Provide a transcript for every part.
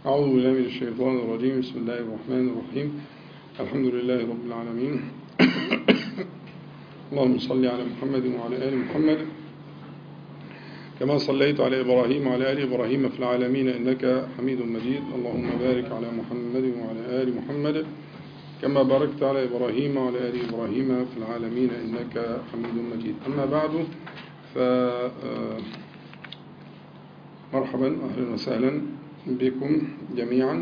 أعوذ بالله من الشيطان الرجيم. بسم الله الرحمن الرحيم. الحمد لله رب العالمين. اللهم صل على محمد وعلى آل محمد كما صليت على إبراهيم وعلى آل إبراهيم في العالمين إنك حميد مجيد. اللهم بارك على محمد وعلى آل محمد كما باركت على إبراهيم وعلى آل إبراهيم في العالمين إنك حميد مجيد. أما بعد مرحبا أهلا وسهلا بكم جميعا.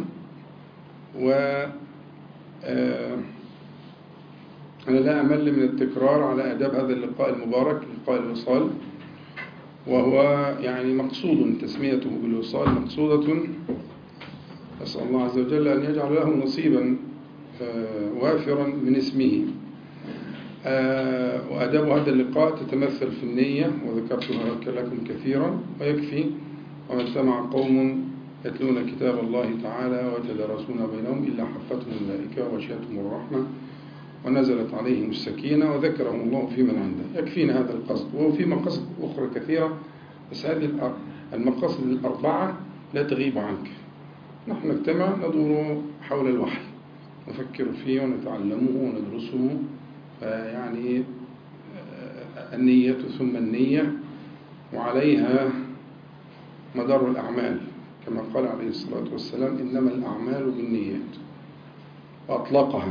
أنا لا أمل من التكرار على آداب هذا اللقاء المبارك، لقاء الوصال، وهو يعني مقصود تسميته بالوصال، مقصودة أسأل الله عز وجل أن يجعل له نصيبا وافرا من اسمه. وآداب هذا اللقاء تتمثل في النية، وذكرتها لكم كثيرا، ويكفي وما اجتمع قوم يتلون كتاب الله تعالى ويتدارسون بينهم إلا حفتهم الملائكة وغشيتهم الرحمة ونزلت عليهم السكينة وذكرهم الله في من عنده. يكفينا هذا القصد، وفي مقاصد أخرى كثيرة، بس هذه المقاصد الأربعة لا تغيب عنك. نحن نجتمع ندور حول الوحي، نفكر فيه ونتعلمه وندرسه. يعني النية ثم النية، وعليها مدار الأعمال، كما قال عليه الصلاة والسلام إنما الأعمال بالنيات، وأطلقها.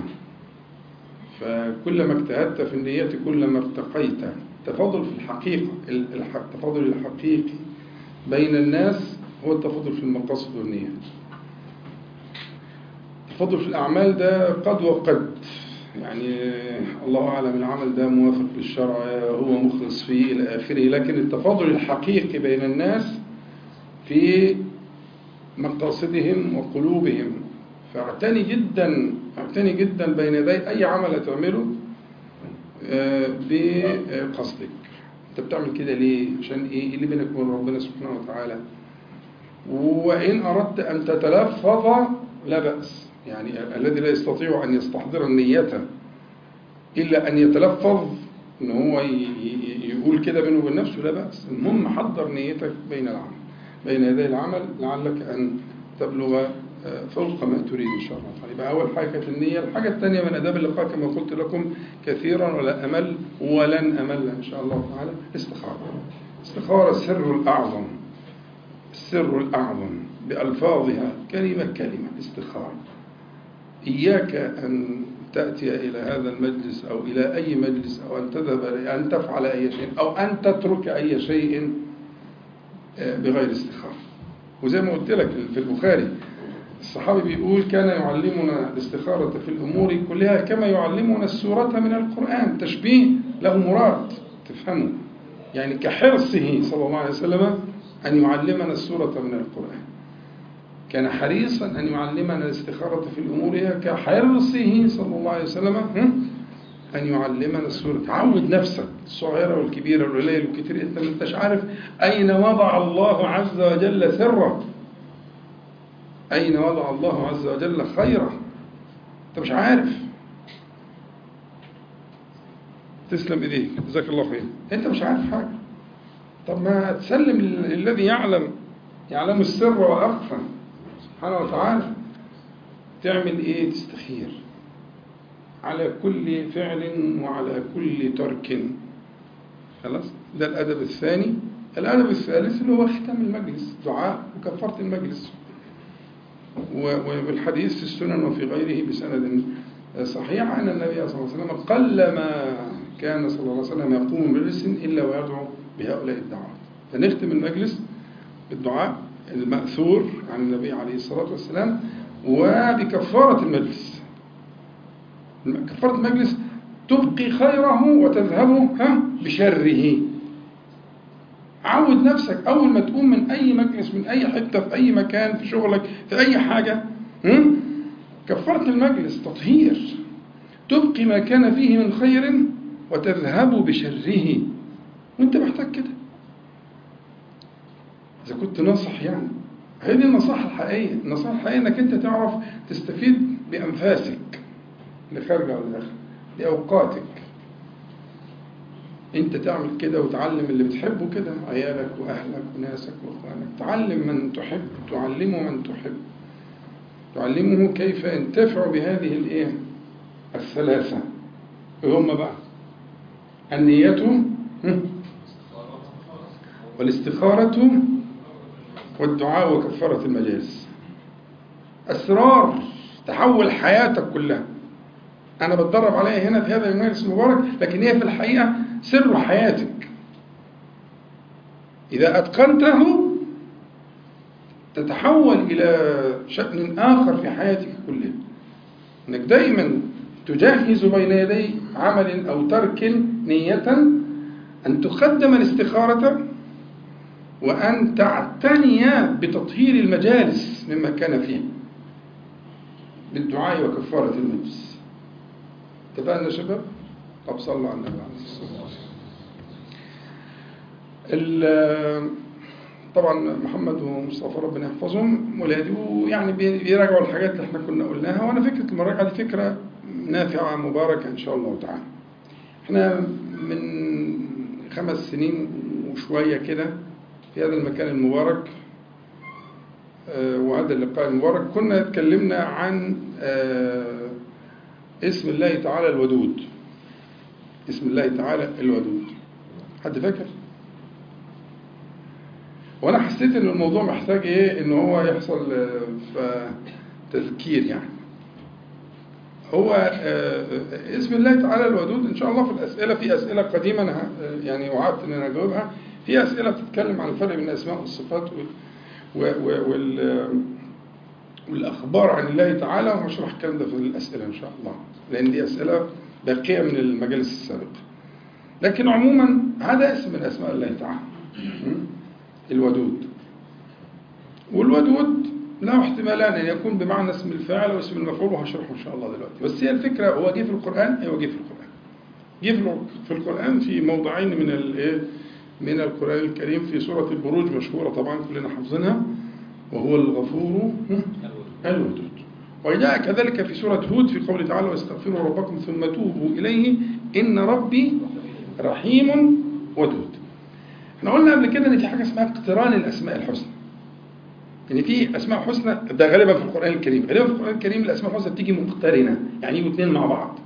فكلما اجتهدت في النية كلما ارتقيت. التفاضل في الحقيقة، التفاضل الحقيقي بين الناس هو التفاضل في المقاصد والنيات. التفاضل في الأعمال ده قد وقد، يعني الله أعلم العمل ده موافق للشرع، هو مخلص فيه إلى آخره، لكن التفاضل الحقيقي بين الناس في مقاصدهم وقلوبهم. فاعتني جدا بين يدي أي عمل تعمله بقصدك. أنت بتعمل كده ليه؟ عشان إيه؟ اللي بينك وبين ربنا سبحانه وتعالى. وإن أردت أن تتلفظ لا بأس، يعني الذي لا يستطيع أن يستحضر النية إلا أن يتلفظ إن هو يقول كده بينه وبين نفسه، لا بأس. المهم حضر نيتك بين يدي العمل لعلك أن تبلغ فوق ما تريد إن شاء الله تعالى. يبقى أول حاجة كانت النية. الحاجة الثانية من آداب اللقاء كما قلت لكم كثيرا ولا أمل ولن أمل إن شاء الله تعالى، استخارة السر الأعظم بألفاظها كلمة استخارة. إياك أن تأتي إلى هذا المجلس أو إلى أي مجلس أو أن تذهب أن تفعل أي شيء أو أن تترك أي شيء بغير استخارة. وزي ما قلت لك في البخاري الصحابي بيقول كان يعلمنا الاستخارة في الأمور كلها كما يعلمنا السورة من القرآن. تشبيه له مراد تفهمه، يعني كحرصه صلى الله عليه وسلم أن يعلمنا السورة من القرآن. كان حريصا أن يعلمنا الاستخارة في الأمور كحرصه صلى الله عليه وسلم أن يعلمنا السورة. تعود نفسك الصغيرة والكبيرة والقليل والكثير، أنت ما انتش عارف أين وضع الله عز وجل سره، أين وضع الله عز وجل خيره، أنت مش عارف. تسلم إيديك، جزاك الله خير. أنت مش عارف حاجة، طب ما تسلم الذي يعلم السر وأخفى سبحانه وتعالى. تعمل إيه؟ تستخير على كل فعل وعلى كل ترك. خلاص، ده الأدب الثاني. الأدب الثالث اللي هو ختام المجلس، دعاء وكفارة المجلس. والحديث في السنن وفي غيره بسند صحيح أن النبي صلى الله عليه وسلم قلما كان صلى الله عليه وسلم يقوم بمجلس إلا ويدعو بهؤلاء الدعوات. فنختم المجلس بالدعاء المأثور عن النبي عليه الصلاة والسلام وبكفارة المجلس. كفارة المجلس تبقي خيره وتذهب بشره. عود نفسك أول ما تقوم من أي مجلس، من أي حتة، في أي مكان، في شغلك، في أي حاجة، كفارة المجلس تطهير، تبقي ما كان فيه من خير وتذهب بشره. وانت محتاج كده إذا كنت ناصح. يعني هذه النصائح الحقيقية. النصائح الحقيقية أنك أنت تعرف تستفيد بأنفاسك اللي خارجة ولا داخل، بأوقاتك. أنت تعمل كده وتعلم اللي بتحبه كده، عيالك وأهلك وناسك وأخوانك. تعلم من تحب، تعلمه من تحب. تعلمه كيف ينتفع بهذه الإيه؟ الثلاثة، وهم بقى النية والاستخارة والدعاء وكفارة المجالس. أسرار تحول حياتك كلها. أنا بتدرب عليها هنا في هذا المجلس المبارك، لكن هي في الحقيقة سر حياتك. إذا أتقنته تتحول إلى شأن آخر في حياتك كلها، أنك دائما تجهز بين يدي عمل أو ترك نية أن تقدم الاستخارة وأن تعتني بتطهير المجالس مما كان فيه بالدعاء وكفارة المجلس. اتفقنا يا شباب؟ طب صلوا على النبي عليه الصلاة والسلام. طبعا محمد ومصطفى ربنا يحفظهم ولادي، ويعني بيراجعوا الحاجات اللي احنا كنا قلناها، وانا فكره المراجعه دي فكره نافعه مباركه ان شاء الله تعالى. احنا من 5 سنين وشويه كده في هذا المكان المبارك وهذا اللقاء المبارك كنا اتكلمنا عن اسم الله تعالى الودود. اسم الله تعالى الودود، حد فاكر؟ وانا حسيت ان الموضوع محتاج ايه، ان هو يحصل تذكير. يعني هو اسم الله تعالى الودود ان شاء الله في الاسئله، في اسئله قديمه انا يعني وعدت ان انا اجاوبها، في اسئله بتتكلم عن الفرق بين الاسماء والصفات والاخبار عن الله تعالى، وهشرح الكلام ده في الاسئله ان شاء الله، لان دي اسئله باقيه من المجالس السابقه. لكن عموما هذا اسم من اسماء الله تعالى الودود. والودود له احتمالان، ان يكون بمعنى اسم الفاعل واسم المفعول، وهشرحه ان شاء الله دلوقتي. بس هي الفكره، هو جه في القران. ايوه جه في القران. جه في القران في موضعين من القران الكريم. في سوره البروج مشهوره طبعا كلنا حافظينها، وهو الغفور الودود. وجاء كذلك في سوره هود في قوله تعالى واستغفروا ربكم ثم توبوا اليه ان ربي رحيم ودود. احنا قلنا قبل كده ان في حاجه اسمها اقتران الاسماء الحسنى. يعني في اسماء حسنى، ده غالبا في القران الكريم، غالبا في القران الكريم الاسماء الحسنى بتيجي مقترنه، يعني يجوا اثنين مع بعض.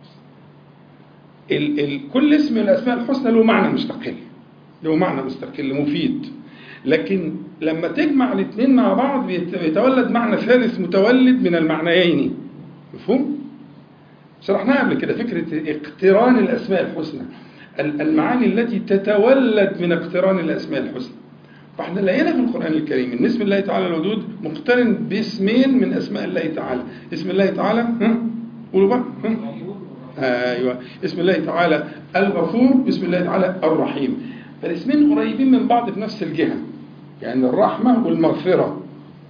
كل اسم من الاسماء الحسنى له معنى مستقل، له معنى مستقل مفيد. لكن لما تجمع الاثنين مع بعض بيتولد معنى ثالث متولد من المعنيين. مفهوم؟ شرحناها قبل كده فكره اقتران الاسماء الحسنى، المعاني التي تتولد من اقتران الاسماء الحسنى. فاحنا لقينا في القرآن الكريم ان اسم الله تعالى الودود مقترن باسمين من اسماء الله تعالى. اسم الله تعالى قولوا بقى ايوه، اسم الله تعالى الغفور واسم الله تعالى الرحيم. فالاسمين قريبين من بعض في نفس الجهة، يعني الرحمة والمغفرة.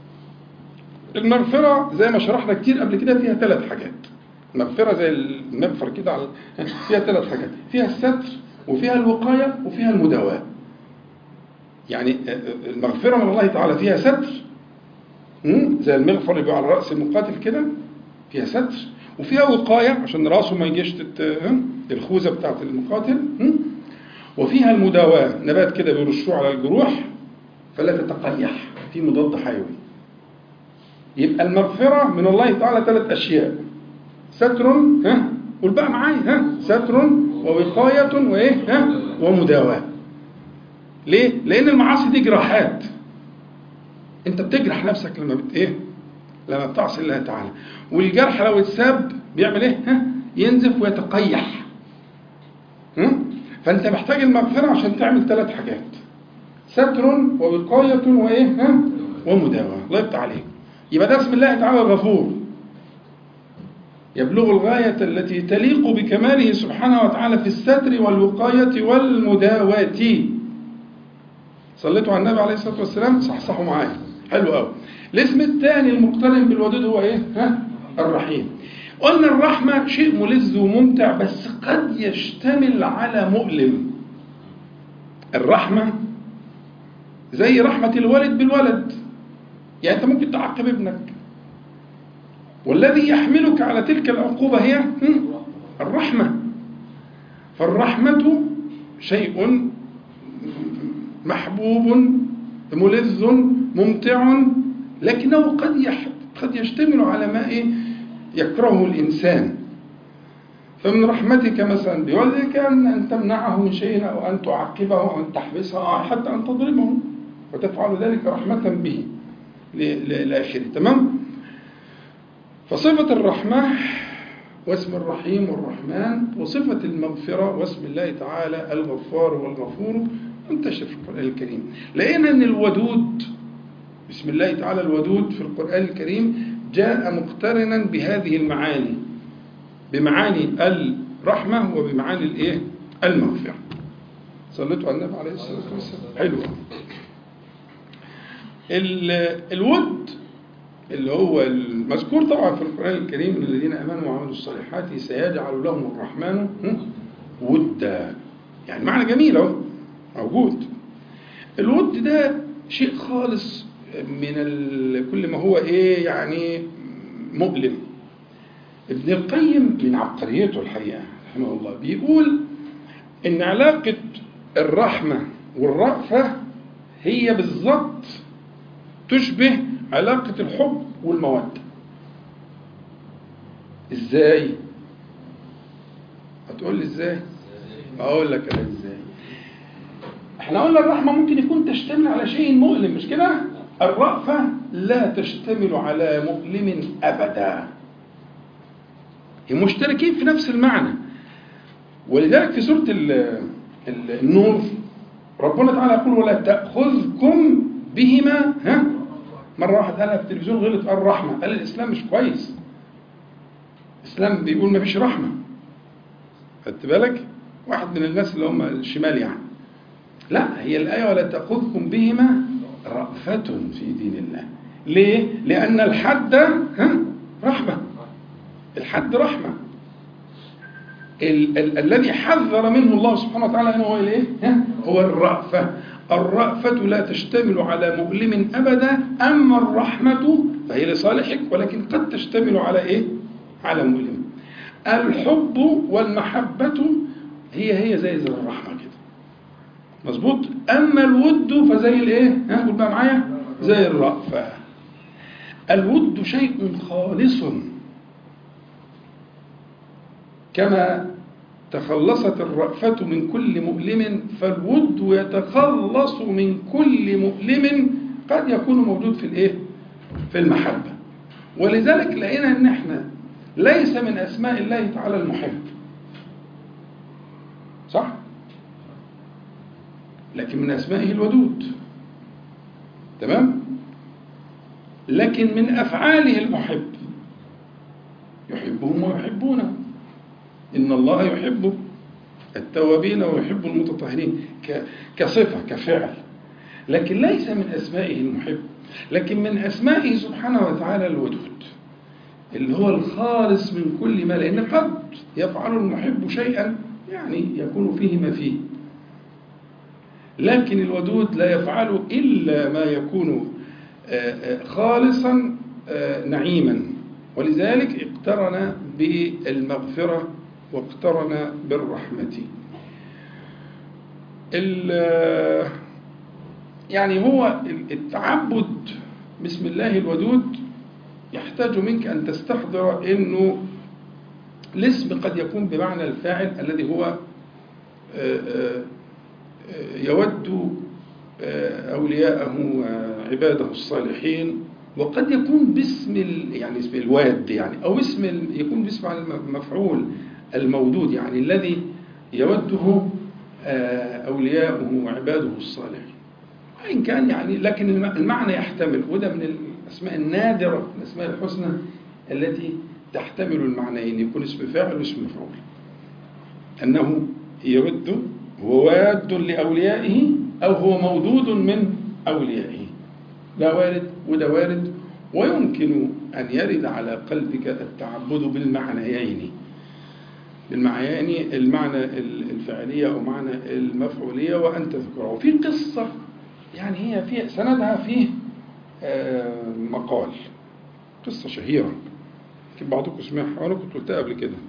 المغفرة زي ما شرحنا كتير قبل كده فيها 3 حاجات. المغفرة زي المغفر كده فيها 3 حاجات، فيها الستر وفيها الوقاية وفيها المداواة. يعني المغفرة من الله تعالى فيها ستر، زي المغفر اللي بيبقى على رأس المقاتل كده، فيها ستر، وفيها وقاية عشان رأسه ما يجيش الخوذة بتاعت المقاتل، وفيها المداواة، نبات كده بيرشوه على الجروح فلا تتقيح، في مضاد حيوي. يبقى المغفرة من الله تعالى 3 أشياء: ستر، قول بقى معايا، ستر ووقاية وإيه، ومداواة. ليه؟ لأن المعاصي دي جراحات، أنت بتجرح نفسك لما بتعصي الله تعالى. والجرح لو اتساب بيعمل إيه؟ ينزف ويتقيح. فأنت محتاج المغفرة عشان تعمل 3 حاجات: ستر ووقاية وإيه؟ ومداواة. الله يفتح عليك. يبقى ده اسم الله تعالى الغفور، يبلغ الغاية التي تليق بكماله سبحانه وتعالى في الستر والوقاية والمداواة. صليتوا على النبي عليه الصلاة والسلام؟ صحصحوا معايا. حلو قوي. الاسم الثاني المقترن بالودود هو ايه؟ الرحيم. قلنا الرحمة شيء ملذ وممتع، بس قد يشتمل على مؤلم. الرحمة زي رحمة الوالد بالولد، يعني انت ممكن تعاقب ابنك، والذي يحملك على تلك العقوبة هي الرحمة. فالرحمة شيء محبوب ملذ ممتع، لكنه قد يشتمل على ما يكرهه الإنسان. فمن رحمتك مثلا بولدك أن تمنعه من شيء أو أن تعقبه أو أن تحبسه أو حتى أن تضربه، وتفعل ذلك رحمة به لآخره. تمام؟ فصفة الرحمة واسم الرحيم والرحمن وصفة المغفرة واسم الله تعالى الغفار والغفور منتشر في القرآن الكريم. لقينا أن الودود بسم الله تعالى الودود في القرآن الكريم جاء مقترنا بهذه المعاني، بمعاني الرحمة وبمعاني المغفرة. صليتوا على النبي عليه الصلاة والسلام. حلو. الود اللي هو المذكور طبعا في القرآن الكريم الذين آمنوا وعملوا الصالحات سيجعل لهم الرحمن ودا، يعني معنى جميل اهو موجود. الود ده شيء خالص من كل ما هو يعني مؤلم. ابن القيم من عبقريته الحقيقة رحمه الله بيقول إن علاقة الرحمة والرأفة هي بالضبط تشبه علاقة الحب والمودة. إزاي؟ هتقول لي إزاي؟ أقول لك أنا إزاي. إحنا قلنا الرحمة ممكن يكون تشتمل على شيء مؤلم، مش كده؟ الرأفة لا تشتمل على مؤلم أبدا، هم مشتركين في نفس المعنى. ولذلك في سورة النور ربنا تعالى يقول ولا تأخذكم بهما مرة واحدة قالها في التلفزيون غلط قال الرحمة، قال الإسلام مش كويس، الإسلام بيقول ما فيش رحمة. خدت بالك؟ واحد من الناس اللي هم الشمال يعني. لا، هي الآية ولا تأخذكم بهما رأفة في دين الله. ليه؟ لأن الحد رحمة، الحد رحمة. الذي حذر منه الله سبحانه وتعالى هنا هو هو الرأفة. الرأفة لا تشتمل على مؤلم أبدا، أما الرحمة فهي لصالحك ولكن قد تشتمل على على مؤلم. الحب والمحبة هي زي الرحمة كده، مظبوط. أما الود فزي قول بقى معايا زي الرأفة. الود شيء خالص كما تخلصت الرأفة من كل مؤلم، فالود يتخلص من كل مؤلم قد يكون موجود في المحبة. ولذلك لقينا ان احنا ليس من اسماء الله تعالى المحب، صح؟ لكن من اسمائه الودود، تمام؟ لكن من افعاله المحب، يحبهم ويحبونه. إن الله يحب التوابين ويحب المتطهرين كصفة كفعل، لكن ليس من أسمائه المحب. لكن من أسمائه سبحانه وتعالى الودود اللي هو الخالص من كل ما، لأن قد يفعل المحب شيئا يعني يكون فيه ما فيه، لكن الودود لا يفعل إلا ما يكون خالصا نعيما. ولذلك اقترن بالمغفرة واقترن بالرحمة. يعني هو التعبد بسم الله الودود يحتاج منك أن تستحضر أنه الاسم قد يكون بمعنى الفاعل الذي هو يود أولياءه عباده الصالحين، وقد يكون باسم يعني اسم الواد يعني، أو يكون باسم المفعول المودود يعني الذي يوده أولياؤه وعباده الصالحين. وإن كان يعني لكن المعنى يحتمل، وده من الأسماء النادرة من الأسماء الحسنى التي تحتمل المعنيين، يكون اسم فاعل واسم مفعول. أنه يود، هو واد لأوليائه أو هو مودود من أوليائه. ده وارد وده وارد. ويمكن أن يرد على قلبك التعبد بالمعنيين، المعنى الفعلية أو معنى المفعولية، وأن تذكره. وفي قصة يعني هي في سندها فيه مقال، قصة شهيرة يمكن بعضكم سمعها وأنا كنت قلتها قبل كده.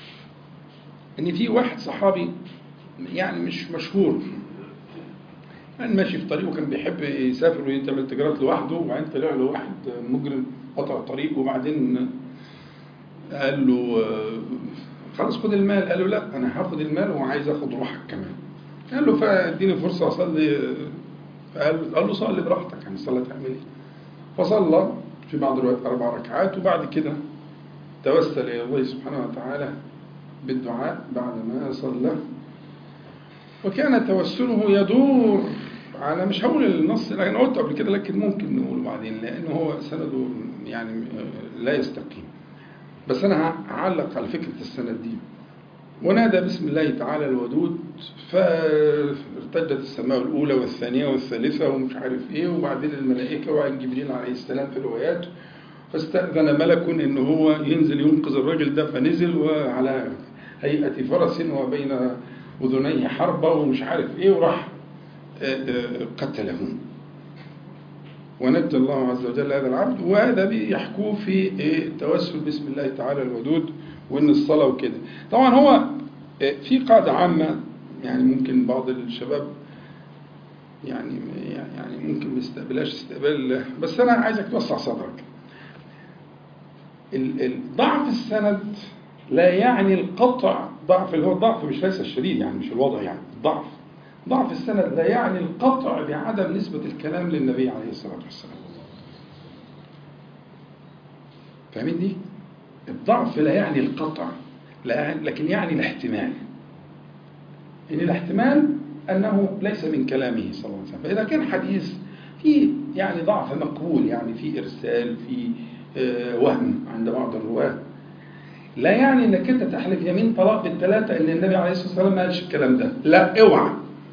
إن في واحد صحابي يعني مش مشهور، كان ماشي في طريقه وكان بيحب يسافر ويعمل تجارات لوحده، وبعدين طلع له واحد مجرم قطع طريقه، وبعدين قال له خلاص خد المال. قال له لا أنا هاخد المال وعايز أخد روحك كمان. قال له فاديني فرصة أصلي. قال له صلي براحتك، يعني صلي تعمل إيه؟ فصلى في بعض الوقت 4 ركعات، وبعد كده توسل إلى الله سبحانه وتعالى بالدعاء بعد ما صلى. وكان توسله يدور على، مش هقول النص لكن قلت قبل كده لكن ممكن نقوله بعدين لأنه هو سنده يعني لا يستقيم، بس أنا هعلق على فكرة السند دي. ونادى بسم الله تعالى الودود، فارتجت السماء الأولى والثانية والثالثة ومش عارف إيه، وبعدين الملائكة وعن جبريل عليه السلام في الروايات، فاستأذن ملك إن هو ينزل ينقذ الرجل ده، فنزل وعلى هيئة فرس وبين أذنيه حربة ومش عارف إيه، وراح قتلهم ونجى الله عز وجل هذا العبد. وهذا بيحكوه في التوسل بسم الله تعالى الودود وإن الصلاة وكده. طبعا هو في قاعدة عامة يعني ممكن بعض الشباب يعني ممكن ما يستقبلهاش استقبال، بس أنا عايزك توسع صدرك. ضعف السند لا يعني القطع، ضعف اللي هو الضعف مش ليس الشديد يعني مش الوضع، يعني ضعف السند لا يعني القطع بعدم نسبة الكلام للنبي عليه الصلاة والسلام. فاهمين دي؟ الضعف لا يعني القطع، لكن يعني الاحتمال. إن الاحتمال أنه ليس من كلامه صلى الله عليه وسلم. فإذا كان حديث فيه يعني ضعف مقبول، يعني فيه إرسال، فيه وهم عند بعض الرواة، لا يعني انك انت تحلف يمين طلاق بالثلاثة ان النبي عليه الصلاة والسلام ما قالش الكلام ده. لا، اوعى،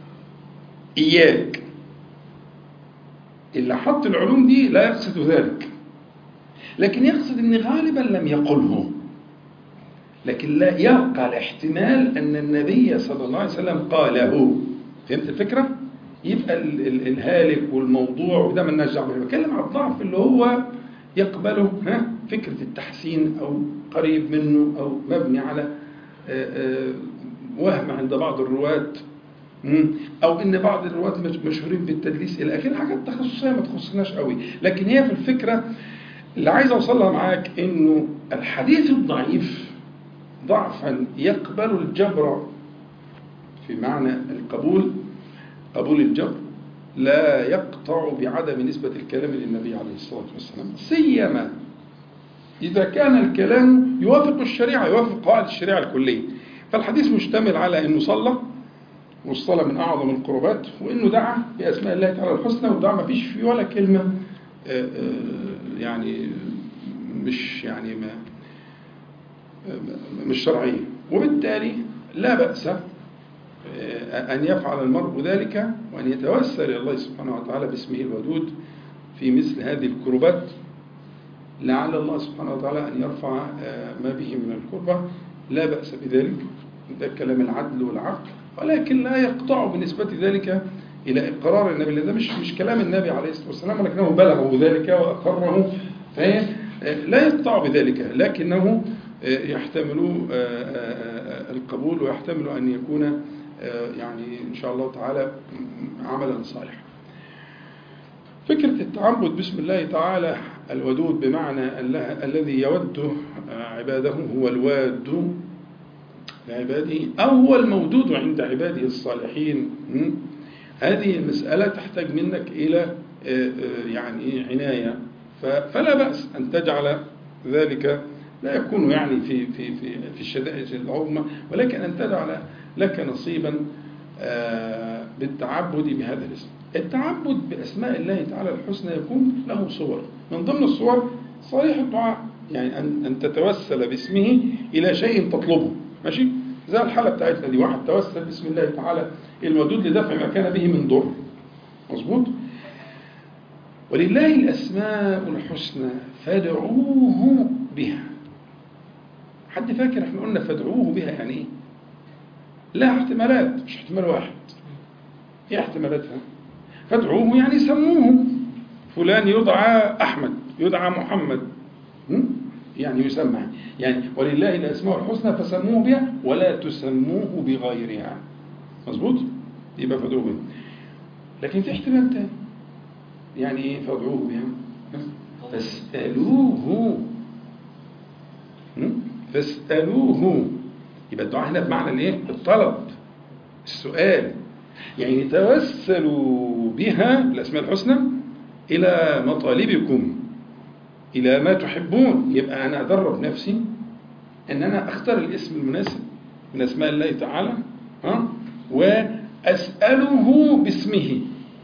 اياك. اللي حط العلوم دي لا يقصد ذلك، لكن يقصد ان غالبا لم يقله، لكن لا يبقى الاحتمال ان النبي صلى الله عليه وسلم قاله. فهمت الفكرة؟ يبقى الهالك والموضوع وده من نرجع به. بتكلم عن الضعف اللي هو يقبله فكرة التحسين أو قريب منه أو مبني على وهم عند بعض الرواة، أو إن بعض الرواة مشهورين بالتدليس إلى آخره، حاجات تخصصية ما تخصناش قوي. لكن هي في الفكرة اللي عايز أوصلها معاك إنه الحديث الضعيف ضعفا يقبل الجبر في معنى القبول، قبول الجبر لا يقطع بعدم نسبة الكلام للنبي عليه الصلاة والسلام، سيما إذا كان الكلام يوافق الشريعة، يوافق قواعد الشريعة الكلية. فالحديث مشتمل على أنه صلى، والصلاة من أعظم القربات، وأنه دعا بأسماء الله تعالى الحسنى، ودعا ما فيش في ولا كلمة يعني مش شرعية، وبالتالي لا بأس أن يفعل المرء ذلك وأن يتوسل إلى الله سبحانه وتعالى باسمه الودود في مثل هذه الكربات، لعل الله سبحانه وتعالى أن يرفع ما به من الكربة. لا بأس بذلك، ده كلام العدل والعقل، ولكن لا يقطع بنسبة ذلك إلى إقرار النبي. ده مش كلام النبي عليه الصلاة والسلام، ولكنه بلغه ذلك وأقره، لا يقطع بذلك، لكنه يحتمل القبول، ويحتمل أن يكون يعني إن شاء الله تعالى عملا صالحا. فكرة التعبد بسم الله تعالى الودود بمعنى الذي يود عباده، هو الواد لعباده أو هو المودود عند عباده الصالحين. هذه المسألة تحتاج منك إلى يعني عناية، فلا بأس أن تجعل ذلك، لا يكون يعني في الشدائد العظمى، ولكن أن تجعل لك نصيبا بالتعبد بهذا الاسم. التعبد بأسماء الله تعالى الحسنى يكون له صور، من ضمن الصور صريح الدعاء، يعني أن تتوسل باسمه إلى شيء تطلبه، ماشي؟ زي الحالة بتاعتنا دي، واحد توسل باسم الله تعالى الودود لدفع ما كان به من ضر، مظبوط؟ ولله الأسماء الحسنى فادعوه بها. حد فاكر احنا قلنا فادعوه بها يعني ايه؟ لا احتمالات، مش احتمال واحد. ايه احتمالاتها؟ فادعوه يعني سموه، فلان يدعى أحمد، يدعى محمد، يعني يسمى، يعني ولله الأسماء الحسنى فسموه بها ولا تسموه بغيرها، مظبوط؟ يبقى فادعوه بها. لكن في احتمال تاني. يعني ايه فادعوه يعني فاسألوه. فاسألوه. يبقى الدعاء هنا بمعنى الايه؟ الطلب، السؤال. يعني توسلوا بها الأسماء الحسنى إلى مطالبكم، إلى ما تحبون. يبقى أنا أدرب نفسي أن أنا أختار الاسم المناسب من أسماء الله تعالى، وأسأله باسمه.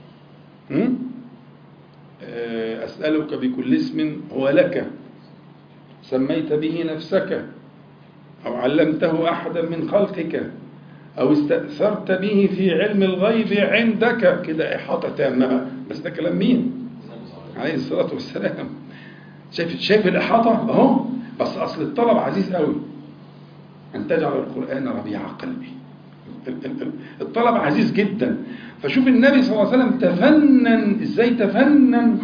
أسألك بكل اسم هو لك سميت به نفسك أو علمته أحدا من خلقك أو استأثرت به في علم الغيب عندك. كده إحاطة تامة. بس ده كلام مين؟ عليه الصلاة والسلام. شايف الإحاطة أهو. بس أصل الطلب عزيز قوي، أن تجعل القرآن ربيع قلبي. الطلب عزيز جدا. فشوف النبي صلى الله عليه وسلم تفنن إزاي. تفنن.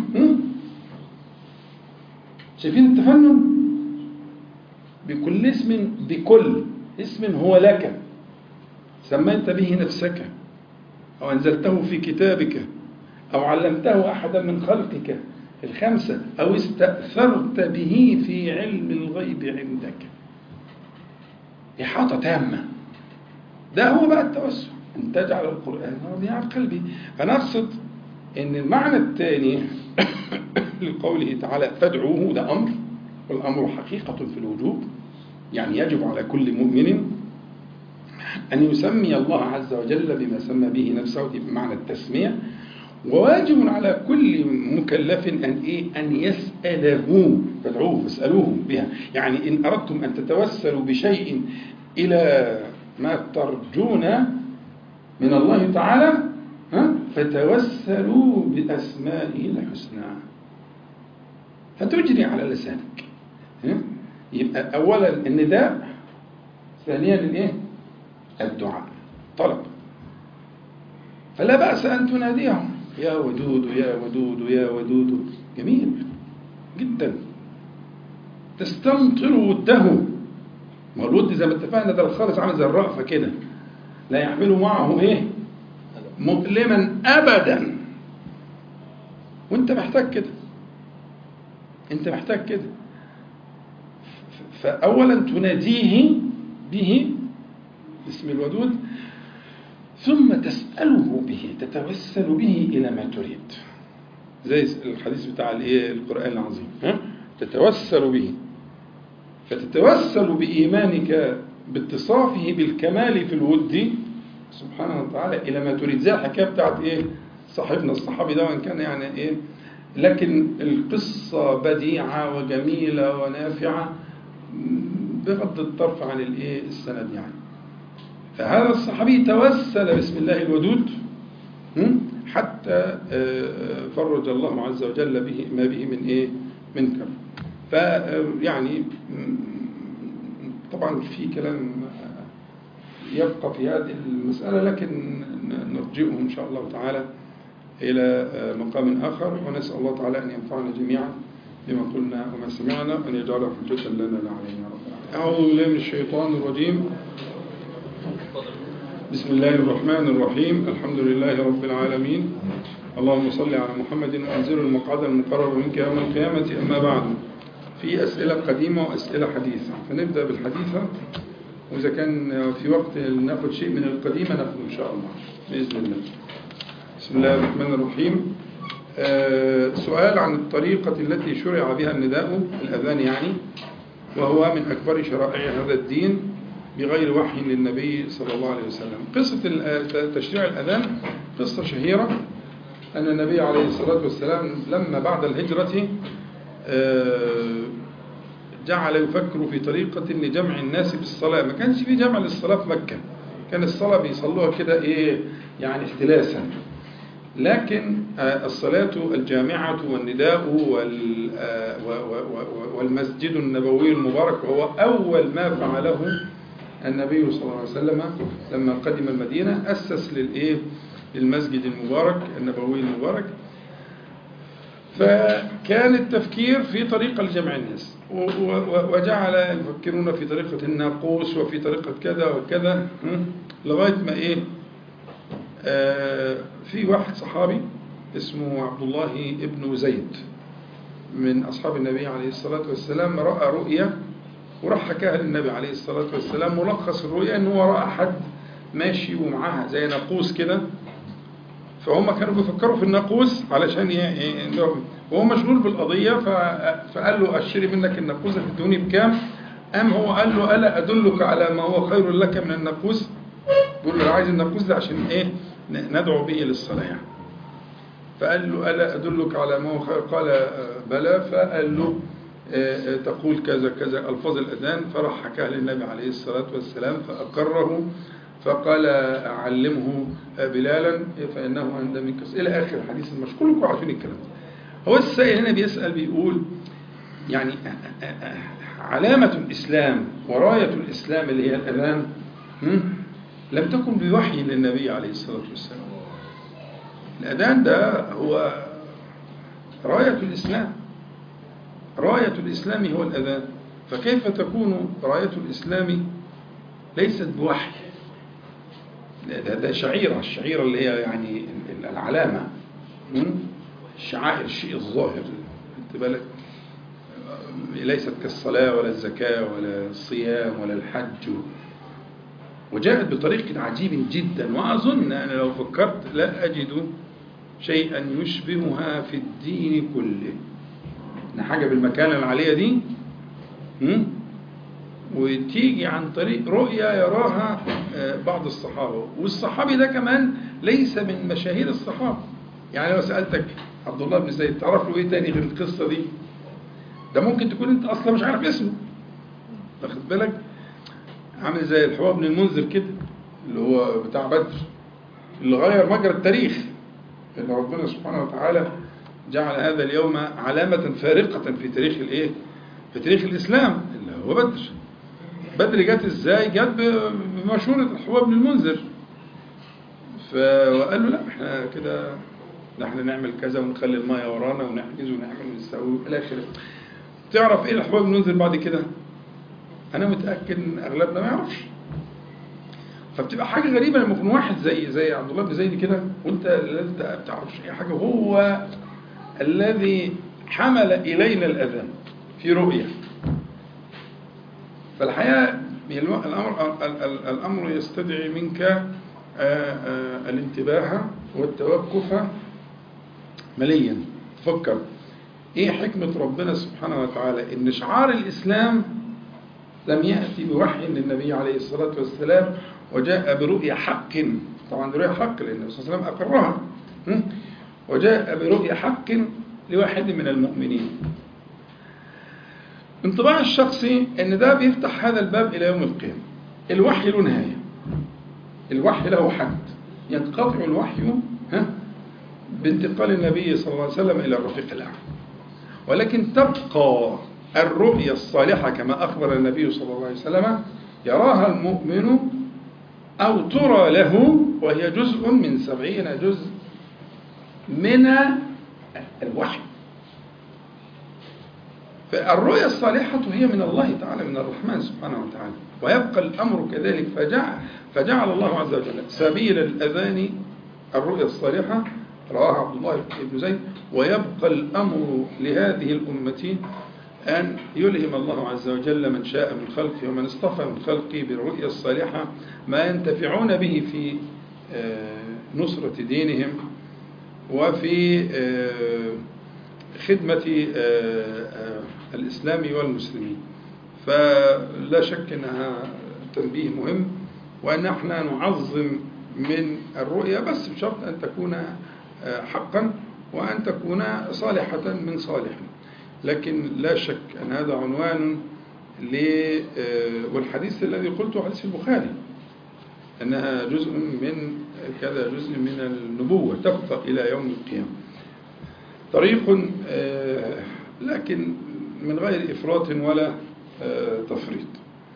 شايفين التفنن؟ بكل اسم، بكل اسم هو لك سميت به نفسك أو أنزلته في كتابك أو علمته أحدا من خلقك الخمسة أو استأثرت به في علم الغيب عندك. إحاطة تامة. ده هو بقى التوسل، أن تجعل القرآن ربيع قلبي. فنقصد أن المعنى الثاني لقوله تعالى فادعوه، ده أمر، والأمر حقيقة في الوجوب. يعني يجب على كل مؤمن أن يسمي الله عز وجل بما سمى به نفسه، بمعنى التسمية. وواجب على كل مكلف أن يسأله. فادعوه فاسألوه بها. يعني إن أردتم أن تتوسلوا بشيء إلى ما ترجون من الله تعالى فتوسلوا بأسمائه الحسنى فتجري على لسانك. يبقى أولا النداء، ثانيا الدعاء، طلب. فلا بأس أن تناديهم يا ودود يا ودود يا ودود. جميل جدا. تستمطر وده. ما الود زي ما اتفقنا ده الخالص عامل زي الرأفة كده، لا يحمل معه مؤلما أبدا. وانت محتاج كده، انت محتاج كده. فأولا تناديه به اسم الودود، ثم تسأله به، تتوسل به إلى ما تريد. زي الحديث بتاع القرآن العظيم، تتوسل به. فتتوسل بإيمانك باتصافه بالكمال في الود سبحانه وتعالى إلى ما تريد. زي الحكاية بتاعت صاحبنا الصحابي ده، وإن كان يعني لكن القصة بديعة وجميلة ونافعة بغض الطرف عن السند يعني. فهذا الصحابي توسل باسم الله الودود حتى فرج الله عز وجل به ما به من كرب. فيعني طبعا في كلام يبقى في هذه المسألة، لكن نرجئه إن شاء الله تعالى إلى مقام آخر. ونسأل الله تعالى أن ينفعنا جميعا بما قلنا وما سمعنا، وأن يجعله حجة لنا لا علينا. أعوذ بالله من الشيطان الرجيم. بسم الله الرحمن الرحيم. الحمد لله رب العالمين. اللهم صل على محمد وأنزل المقعد المقرر منك يوم القيامة. أما بعد، في أسئلة قديمة وأسئلة حديثة، فنبدأ بالحديثة، وإذا كان في وقت نأخذ شيء من القديمة نأخذ إن شاء الله بإذن الله. بسم الله الرحمن الرحيم. سؤال عن الطريقة التي شرع بها النداء، الأذان يعني، وهو من أكبر شرائع هذا الدين بغير وحي للنبي صلى الله عليه وسلم. قصة تشريع الأذان قصة شهيرة، أن النبي عليه الصلاة والسلام لما بعد الهجرة جعل يفكر في طريقة لجمع الناس بالصلاة. ما كانش في جمع للصلاة في مكة، كان الصلاة بيصلوها كده يعني اختلاسا. لكن الصلاة الجامعة والنداء والمسجد النبوي المبارك، وهو أول ما فعله النبي صلى الله عليه وسلم لما قدم المدينة، أسس للمسجد المبارك النبوي المبارك. فكان التفكير في طريقة لجمع الناس، وجعل يفكرون في طريقة الناقوس وفي طريقة كذا وكذا، لغاية ما في واحد صحابي اسمه عبد الله ابن زيد من أصحاب النبي عليه الصلاة والسلام، رأى رؤيا وراح حكاها للنبي عليه الصلاة والسلام. ملخص الرؤيا أنه رأى حد ماشي ومعاها زي ناقوس كده، فهم كانوا بيفكروا في الناقوس علشان وهو مشغول بالقضية، فقال له أشتري منك الناقوس هتدوني بكام؟ قام هو قال له ألا أدلك على ما هو خير لك من الناقوس؟ بيقول له عايز الناقوس ده عشان إيه؟ ندعو به للصلاة يعني. فقال له ألا أدلك على ما هو خير؟ قال بلى. فقال له تقول كذا كذا ألفاظ الأذان، فراح حكاه للنبي عليه الصلاة والسلام فأقره، فقال علمه بلالا فإنه عند منك إلى آخر الحديث المشهور. كلكم عارفين الكلام ده. هو السائل هنا بيسأل بيقول يعني علامة الإسلام وراية الإسلام اللي هي الأذان لم تكن بوحي للنبي عليه الصلاة والسلام. الأذان ده هو راية الإسلام، راية الإسلام هو الأذان، فكيف تكون راية الإسلام ليست بوحي؟ ده شعيرة، الشعيرة اللي هي يعني العلامة، الشعائر، الشيء الظاهر، انت بالك، ليست كالصلاة ولا الزكاة ولا الصيام ولا الحج، وجاءت بطريق عجيب جدا. وأظن أنا لو فكرت لا أجد شيئا يشبهها في الدين كله، إن حاجة بالمكانة العالية دي وتيجي عن طريق رؤية يراها بعض الصحابة، والصحابي ده كمان ليس من مشاهير الصحابة. يعني لو سألتك عبد الله بن زيد تعرف له ايه تاني غير القصة دي؟ ده ممكن تكون انت اصلا مش عارف اسمه، واخد بالك؟ عامل زي الحباب بن المنذر كده اللي هو بتاع بدر، اللي غير مجرى التاريخ، اللي ربنا سبحانه وتعالى جعل هذا اليوم علامة فارقة في تاريخ الايه؟ في تاريخ الإسلام، اللي هو بدر. بدر جت ازاي؟ جت بمشورة الحباب بن المنذر، وقال له لا احنا كده نحن نعمل كذا ونخلي الماء ورانا ونحجز ونعمل ونسوي الى اخره. تعرف ايه الحباب بن المنذر بعد كده؟ انا متاكد ان اغلبنا ما يعرفش. فبتبقى حاجه غريبه لما يكون واحد زي عبد الله بن زيد كده وانت ما بتعرفش اي حاجه، هو الذي حمل الينا الاذان في رؤيه. فالحقيقه الامر يستدعي منك الانتباه والتوقف مليا. تفكر ايه حكمة ربنا سبحانه وتعالى ان شعار الإسلام لم يأتي بوحي للنبي عليه الصلاة والسلام وجاء برؤية حق. طبعا برؤية حق لأن النبي صلى الله عليه وسلم أقرها، وجاء برؤية حق لواحد من المؤمنين. انطباع الشخصي ان ده بيفتح هذا الباب إلى يوم القيامة. الوحي له نهاية، الوحي له حد، ينقطع الوحي بانتقال النبي صلى الله عليه وسلم إلى الرفيق الأعلى، ولكن تبقى الرؤيا الصالحة كما أخبر النبي صلى الله عليه وسلم يراها المؤمن أو ترى له، وهي جزء من 70 جزء من الوحي. فالرؤيا الصالحة هي من الله تعالى، من الرحمن سبحانه وتعالى، ويبقى الأمر كذلك. فجعل الله عز وجل سبيل الأذان الرؤيا الصالحة رآها عبد الله بن زيد، ويبقى الأمر لهذه الأمة أن يلهم الله عز وجل من شاء من خلقه ومن اصطفى من خلقه بالرؤيا الصالحة ما ينتفعون به في نصرة دينهم وفي خدمة الإسلام والمسلمين. فلا شك أنها تنبيه مهم، وأن احنا نعظم من الرؤيا، بس بشرط أن تكون حقا وأن تكون صالحة من صالح. لكن لا شك أن هذا عنوان والحديث الذي قلته حديث البخاري أنها جزء من كذا، جزء من النبوة تبقى إلى يوم القيامة. طريق لكن من غير إفراط ولا تفريط.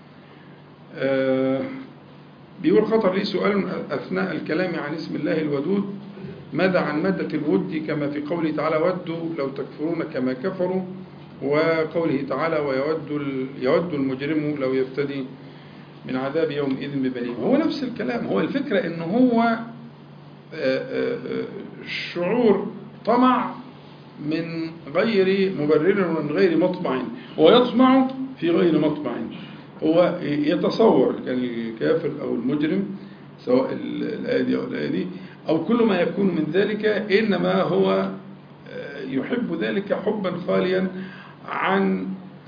بيقول خطر لي سؤال أثناء الكلام عن اسم الله الودود، ماذا عن مادة الود كما في قوله تعالى ودوا لو تكفرون كما كفروا، وقوله تعالى يود المجرم لو يفتدي من عذاب يومئذ ببنيه. هو نفس الكلام. هو الفكرة إنه هو شعور طمع من غير مبرر ومن غير مطمع، ويطمع في غير مطمع. هو يتصور كان الكافر أو المجرم سواء الآية دي أو الآية دي أو كل ما يكون من ذلك، إنما هو يحب ذلك حبا خاليا عن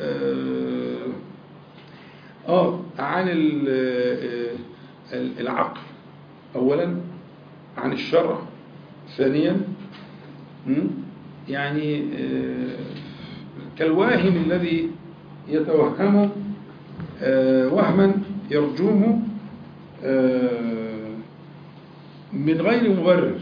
عن العقل أولا، عن الشرع ثانيا، يعني كالواهم الذي يتوهم وهما يرجوه من غير مبرر.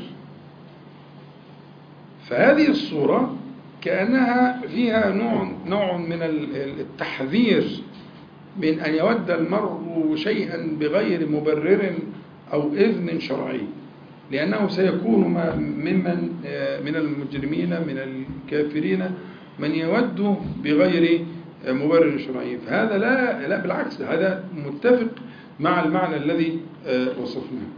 فهذه الصورة كأنها فيها نوع من التحذير من أن يود المرء شيئا بغير مبرر أو إذن شرعي، لأنه سيكون ممن من المجرمين من الكافرين من يود بغير مبرر شرعي. فهذا لا بالعكس، هذا متفق مع المعنى الذي وصفناه.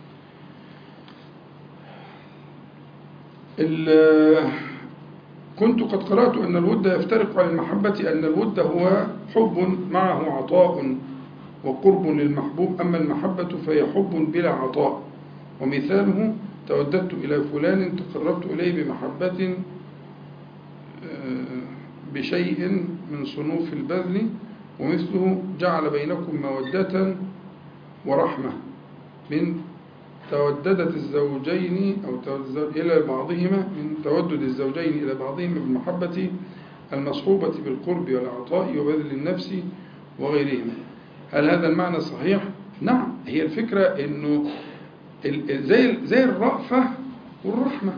كنت قد قرأت أن الود يفترق عن المحبة، أن الود هو حب معه عطاء وقرب للمحبوب، أما المحبة فهي حب بلا عطاء. ومثاله: توددت إلى فلان تقربت إليه بمحبة بشيء من صنوف البذل. ومثله: جعل بينكم مودة ورحمة، من توددت الزوجين أو إلى بعضهما، من تودد الزوجين إلى بعضهما بالمحبة المصحوبة بالقرب والعطاء وبذل النفس وغيرهما. هل هذا المعنى صحيح؟ نعم. هي الفكرة إنه زي الرأفة والرحمة،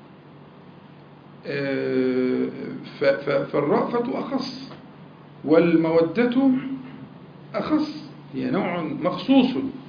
فالرأفة أخص والمودة أخص، هي نوع مخصوص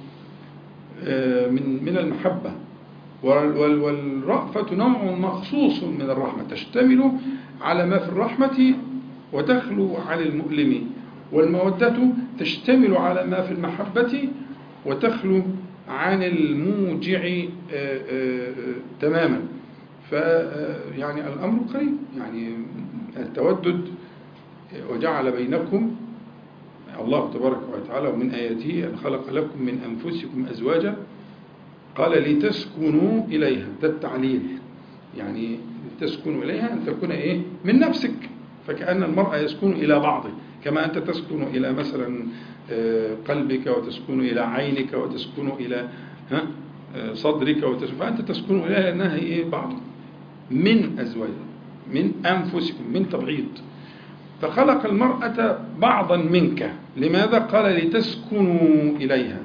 من المحبة، والرأفة نوع مخصوص من الرحمة، تشتمل على ما في الرحمة وتخلو عن المؤلم، والمودة تشتمل على ما في المحبة وتخلو عن الموجع تماما. فيعني الأمر قريب، يعني التودد وجعل بينكم الله تبارك وتعالى ومن آياته أن خلق لكم من أنفسكم أزواجا، قال لتسكنوا إليها، ده التعليل، يعني تسكنوا إليها أن تكون من نفسك، فكأن المرأة يسكن إلى بعضه، كما أنت تسكن إلى مثلا قلبك وتسكن إلى عينك وتسكن إلى صدرك فأنت تسكن إليها لأنها بعض من أزواج من أنفسكم، من تبعيض. فخلق المرأة بعضا منك، لماذا؟ قال لتسكنوا إليها،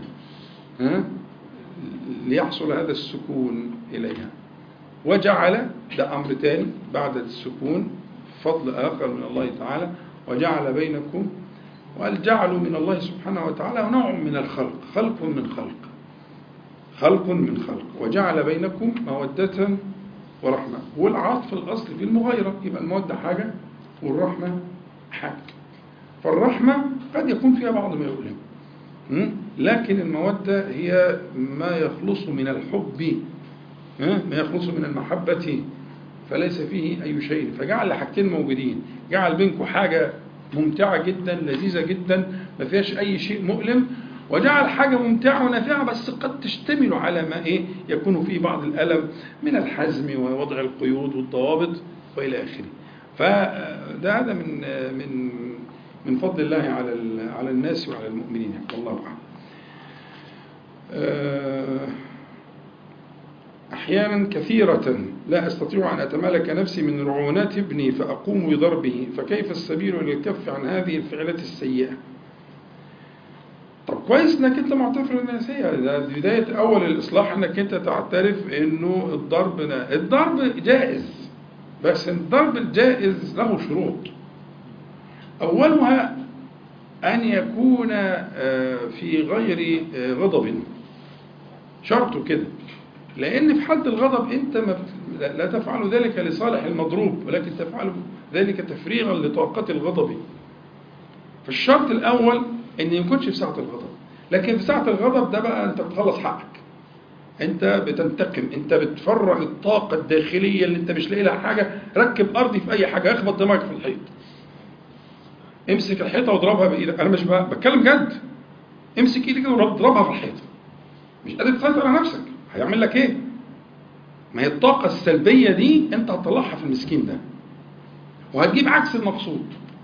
ليحصل هذا السكون إليها. وجعل، ده أمر تاني بعد السكون، فضل آخر من الله تعالى، وجعل بينكم، والجعل من الله سبحانه وتعالى نوع من الخلق، خلق من خلق، وجعل بينكم مودة ورحمة. والعطف الأصل في المغايرة، يبقى المودة حاجة والرحمة حاجة. فالرحمة قد يكون فيها بعض ما يؤلم، لكن المودة هي ما يخلص من الحب، ما يخلص من المحبة، فليس فيه أي شيء. فجعل حاجتين موجودين، جعل بينكم حاجة ممتعة جدا لذيذة جدا ما فيهاش أي شيء مؤلم، وجعل حاجة ممتعة ونافعة بس قد تشتمل على ما يكون فيه بعض الألم من الحزم ووضع القيود والضوابط وإلى آخره. فده هذا من فضل الله على الناس وعلى المؤمنين، والله أعلم. أحيانا كثيرة لا أستطيع أن أتمالك نفسي من رعونات ابني فأقوم بضربه، فكيف السبيل للكف عن هذه الفعلة السيئة؟ طب كويس انك انت معترف انها سيئة، ده بداية أول الإصلاح انك انت تعترف انه الضرب جائز، بس الضرب الجائز له شروط. أولها أن يكون في غير غضب، شرطه كده، لأن في حالة الغضب أنت لا تفعل ذلك لصالح المضروب، ولكن تفعل ذلك تفريغا لطاقة الغضب. فالشرط الأول أن يكونش في ساعة الغضب، لكن في ساعة الغضب ده بقى أنت بتخلص حقك، انت بتنتقم، انت بتفرغ الطاقة الداخلية اللي انت مش لاقي لها حاجة. ركب ارضي في اي حاجة، اخبط دماغك في الحيط، امسك الحيطة واضربها بايدك. انا مش بتكلم جد. امسك ايدك كده واضربها في الحيطة. مش قادر تسيطر على نفسك، هيعمل لك ايه؟ ما هي الطاقة السلبية دي انت هتطلعها في المسكين ده، وهتجيب عكس المقصود.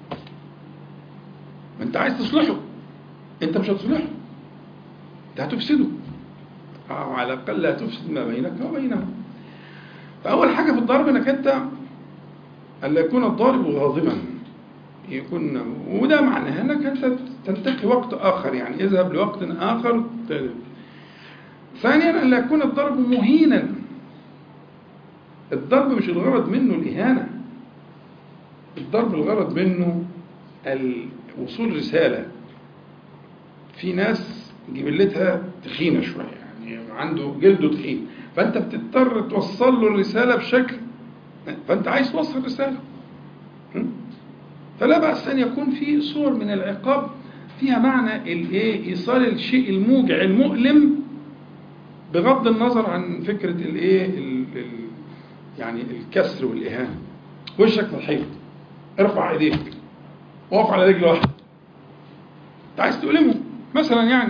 ما انت عايز تصلحه، انت مش هتصلحه، انت هتفسده، او على الاقل هتفسد ما بينك وبينه. فاول حاجة في الضرب انك انت الا يكون الضارب غاضبا، يكون، وده معناه انك انت تنتقي وقت اخر، يعني اذهب لوقت اخر. ثانيا الا يكون الضرب مهينا. الضرب مش الغرض منه الاهانة، الضرب الغرض منه وصول رسالة. في ناس جبلتها تخينة شوية، يعني عنده جلده تخين، فأنت بتضطر توصل له الرسالة بشكل، فأنت عايز توصل رسالة. فلا بأس أن يكون في صور من العقاب فيها معنى إيصال الشيء الموجع المؤلم، بغض النظر عن فكرة يعني الكسر والإهانة. وشك في الحيط، ارفع ايديك، وقف على رجل واحدة، انت عايز تؤلمه مثلا يعني.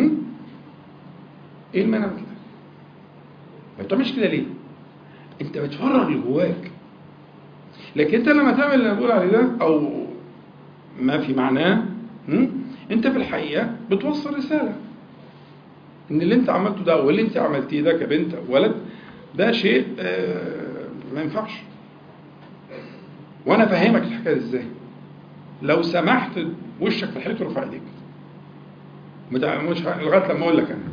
ايه المانع من كده؟ ما بتعملش كده ليه؟ انت بتفرغ اللي جواك. لكن انت لما تعمل اللي انا بقول عليه ده او ما في معناه، انت في الحقيقه بتوصل رساله ان اللي انت عملته ده واللي انت عملتيه ده كبنت او ولد ده شيء ما ينفعش. وانا فاهمك الحكايه ازاي. لو سمحت وشك في الحيط ورفع ايديك، مش لغايه لما اقول لك انا.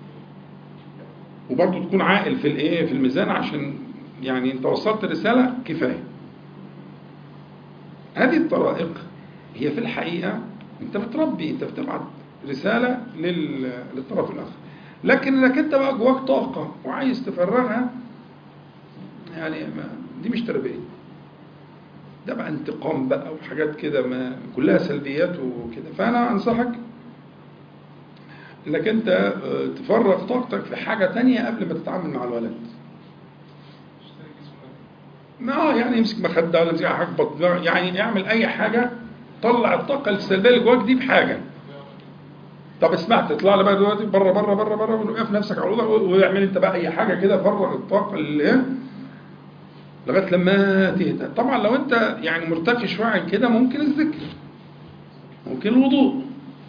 وبرضه تكون عاقل في الميزان، عشان يعني انت وصلت رساله كفايه. هذه الطرائق هي في الحقيقه انت بتربي، انت بتبعت رساله للطرف الاخر. لكن انك انت بقى جواك طاقه وعايز تفرغها، يعني دي مش تربيه، ده بقى انتقام بقى وحاجات كده ما كلها سلبيات وكده. فانا انصحك انك انت تفرغ طاقتك في حاجة تانية قبل ما تتعامل مع الولد. يعني يمسك مخدة ولا يمسك حاجة بطن، يعني اعمل اي حاجة طلع الطاقة السلبية اللي جواك دي بحاجة. طب اسمع، تطلع لي بقى دلوقتي بره بره بره بره، وقف نفسك على الوضع واعمل انت بقى اي حاجة كده، فرغ الطاقة اللي لغاية لما تهدى. طبعا لو انت يعني مرتخي شوية عن كده، ممكن الذكر، ممكن الوضوء،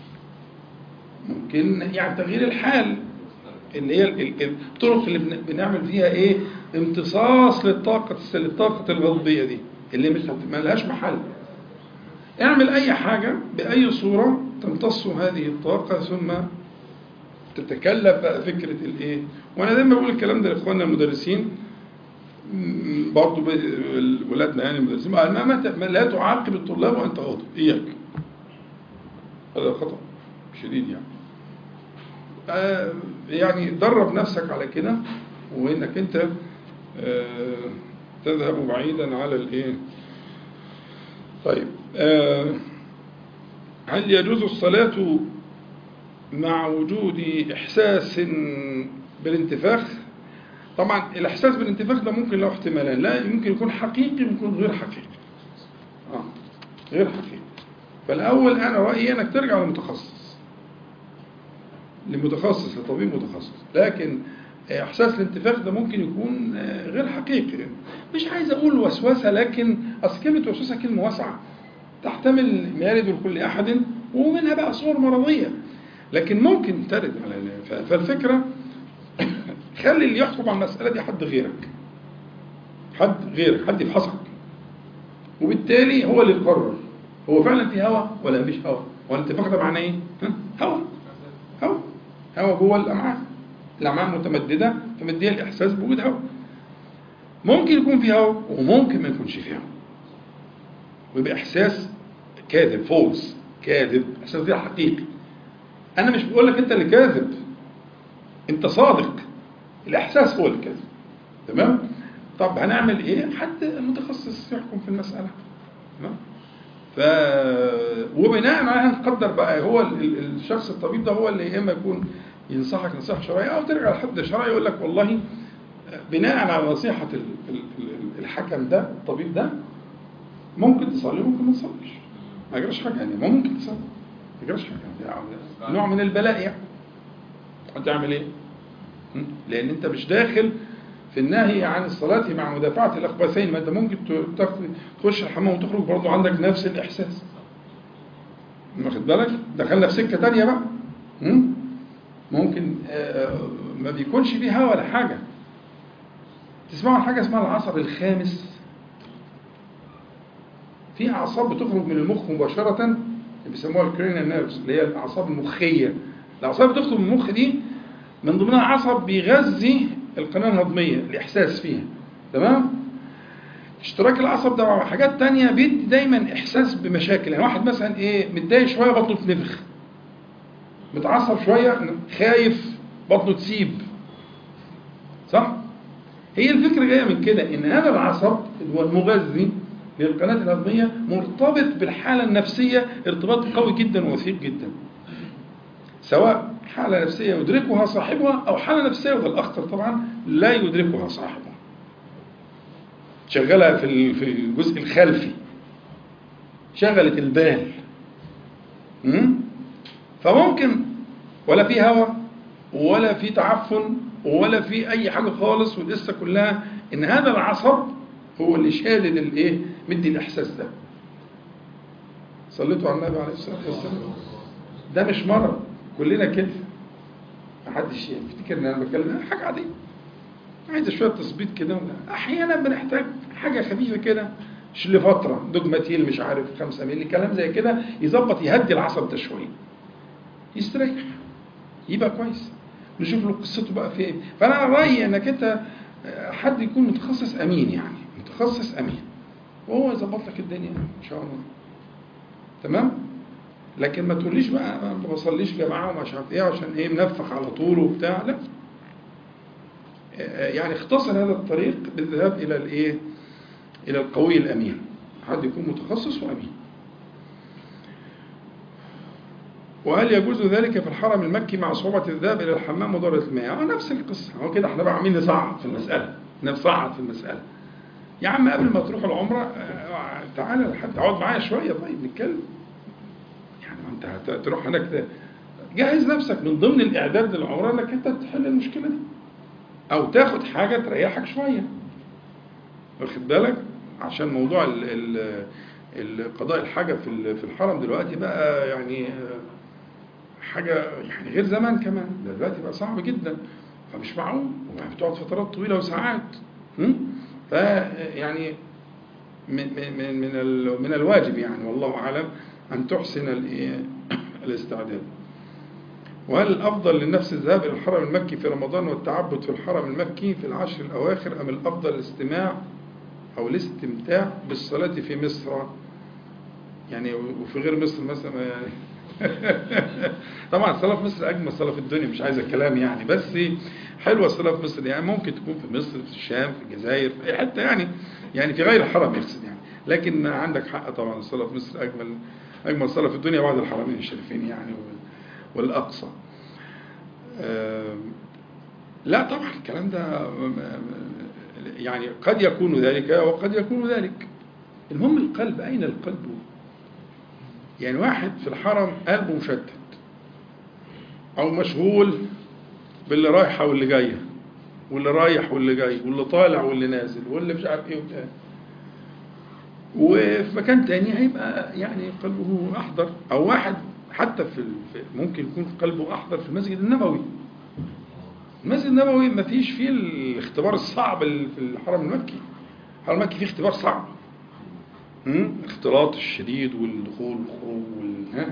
ممكن يعني تغيير الحال، اللي هي الطرق اللي بنعمل فيها امتصاص للطاقة الغضبية دي اللي مش ما لهاش محل. اعمل اي حاجة بأي صورة تمتص هذه الطاقة، ثم تتكلف بقى فكرة وانا دايما بقول الكلام ده لاخواننا المدرسين برضه، ولادنا يعني المدرسين، لا تعاقب الطلاب وانت غاضب، اياك، هذا خطأ شديد يعني. يعني درب نفسك على كده، وانك انت تذهب بعيدا على طيب. هل يجوز الصلاة مع وجود إحساس بالانتفاخ؟ طبعا الإحساس بالانتفاخ ده ممكن له احتمالان، لا يمكن يكون حقيقي، ممكن غير حقيقي. غير حقيقي. فالأول أنا رأيي أنك ترجع لمتخصص، لطبيب متخصص. لكن إحساس الانتفاخ ده ممكن يكون غير حقيقي. مش عايز أقول وسوسة، لكن أصل كلمة وسوسة كلمة واسعة تحتمل ما يرد لكل أحد، ومنها بقى صور مرضية، لكن ممكن ترد على فالفكرة خلي اللي يحكم على المسألة دي حد غيرك، حد يفحصك، وبالتالي هو اللي يقرر هو فعلا في هوا ولا مش هوا. والانتفاخ ده معناه ايه؟ هوا جوه الأمعاء متمددة، فمديها الإحساس بوجود هوا. ممكن يكون في هوا وممكن ما يكونش في هوا، ويبقى إحساس كاذب، فولس، كاذب، إحساس غير حقيقي. أنا مش بقول لك أنت اللي كاذب، أنت صادق، الإحساس هو الكاذب. تمام؟ طب هنعمل إيه؟ حد المتخصص يحكم في المسألة. تمام؟ وبناء على هنقدر بقى، هو الشخص الطبيب ده هو اللي يا اما يكون ينصحك نصيحة شرعية، أو ترجع لحد شرعي يقول لك والله بناء على نصيحة الحكم ده الطبيب ده ممكن تصلي وممكن ما تصليش، ما يجراش حاجة يعني، ممكن تصلي ما يجراش حاجة يعني، نوع من البلاء يعني. هتعمل ايه؟ لأن أنت مش داخل في النهي عن الصلاة مع مدافعة الأخبثين، ما أنت ممكن تخش الحمام وتخرج برضو عندك نفس الإحساس. واخد بالك؟ دخلنا في سكة تانية بقى. ممكن ما بيكونش فيه هوا ولا حاجة. تسمعوا عن حاجة اسمها العصب الخامس؟ في أعصاب بتخرج من المخ مباشرة بيسموها الكرينال نيرفز، اللي هي الأعصاب المخية. الأعصاب بتخرج من المخ دي من ضمنها عصب بيغذي القناة الهضمية، الإحساس فيها. تمام؟ اشتراك العصب ده مع حاجات تانية بيدي دايما إحساس بمشاكل. يعني واحد مثلا متضايق شوية بطنه تنفخ، متعصب شوية خايف بطنه تسيب، صح؟ هي الفكرة جاية من كده، إن هذا العصب هو المغذي للقناة الهضمية مرتبط بالحالة النفسية ارتباط قوي جدا ووثيق جدا، سواء حالة نفسية يدركها صاحبها أو حالة نفسية، وده الأخطر طبعا، لا يدركها صاحبها، شغلها في الجزء الخلفي، شغلت البال. فممكن ولا في هوا ولا في تعفن ولا في أي حاجة خالص، والقصة كلها إن هذا العصب هو اللي شادد مدي الإحساس ده. صليتوا على النبي عليه الصلاة والسلام. ده مش مرض، كلنا كده، محدش يفتكر ان انا بتكلم حاجه عاديه، عايز شويه تظبيط كده. احيانا بنحتاج حاجه خفيفه كده لفتره، دوجماتيل مش عارف 5 مللي، كلام زي كده يظبط يهدي العصب ده شويه، يستريح، يبقى كويس، نشوف له قصته بقى في ايه. فانا رايي انك انت حد يكون متخصص امين، يعني متخصص امين، وهو يظبط لك الدنيا ان شاء الله. تمام؟ لكن ما تقوليش بقى ما بصليش جماعه ومش عارف ايه عشان منفخ على طول وبتاع، لا. يعني اختصر هذا الطريق بالذهاب الى الى القوي الامين، حد يكون متخصص وامين. وهل يجوز ذلك في الحرم المكي مع صعوبة الذهاب إلى الحمام ودورة المياه؟ نفس القصة، هو كده احنا بقى عاملين نصعد في المسألة، نصعد في المسألة. يا عم قبل ما تروح العمرة تعالى لحد اقعد معايا شوية، طيب نتكلم. يعني انت تروح هناك جهز نفسك من ضمن الإعداد للعمرة انك انت تحل المشكلة دي، أو تاخد حاجة تريحك شوية، واخد بالك؟ عشان موضوع قضاء الحاجة في الحرم دلوقتي بقى يعني حاجة يعني غير زمان كمان، دلوقتي بقى صعب جدا، فمش معقول، وبتقعد فترات طويلة وساعات. فيعني من الواجب يعني والله أعلم أن تحسن الاستعداد. وهل الأفضل للنفس الذهاب إلى الحرم المكي في رمضان والتعبد في الحرم المكي في العشر الأواخر، أم الأفضل الاستماع أو الاستمتاع بالصلاة في مصر يعني وفي غير مصر مثلا يعني؟ طبعا الصلاة في مصر أجمل صلاة في الدنيا، مش عايز الكلام يعني، بس حلوة الصلاة في مصر، يعني ممكن تكون في مصر، في الشام، في الجزائر، في أي حتة يعني في غير الحرم يقصد يعني، لكن عندك حق طبعا الصلاة في مصر أجمل صلاة في الدنيا بعد الحرمين الشريفين يعني والأقصى. لا طبعا الكلام ده يعني قد يكون ذلك وقد يكون ذلك، المهم القلب، أين القلب؟ يعني واحد في الحرم قلبه مشتت أو مشغول باللي رايحة واللي جاية واللي رايح واللي جاي واللي طالع واللي نازل واللي مش عارف ايه وبتاع، وفي مكان تاني هيبقى يعني قلبه أحضر. أو واحد حتى ممكن يكون قلبه أحضر في المسجد النبوي. المسجد النبوي ما فيش فيه الاختبار الصعب في الحرم المكي. الحرم المكي فيه اختبار صعب، اختلاط الشديد والدخول والخروج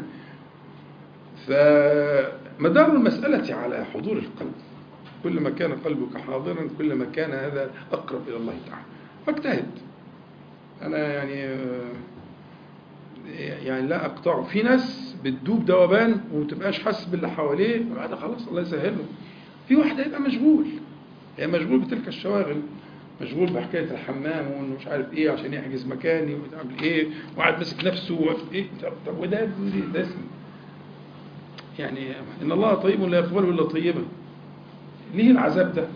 فمدار المسألة على حضور القلب. كل ما كان قلبك حاضرا كل ما كان هذا أقرب إلى الله تعالى. فاجتهد. أنا يعني لا أقطعه. في ناس بتدوب دوبان ومتبقاش حاسس باللي حواليه، وبعد خلاص الله يسهله. في واحد هيبقى مشغول، يعني مشغول بتلك الشواغل، مشغول بحكاية الحمام وانه مش عارف ايه عشان يحجز مكاني ويعمل ايه، وقاعد ماسك نفسه ايه. طب وده اسم يعني إن الله طيب لا يقبل إلا طيبا، ليه العذاب ده؟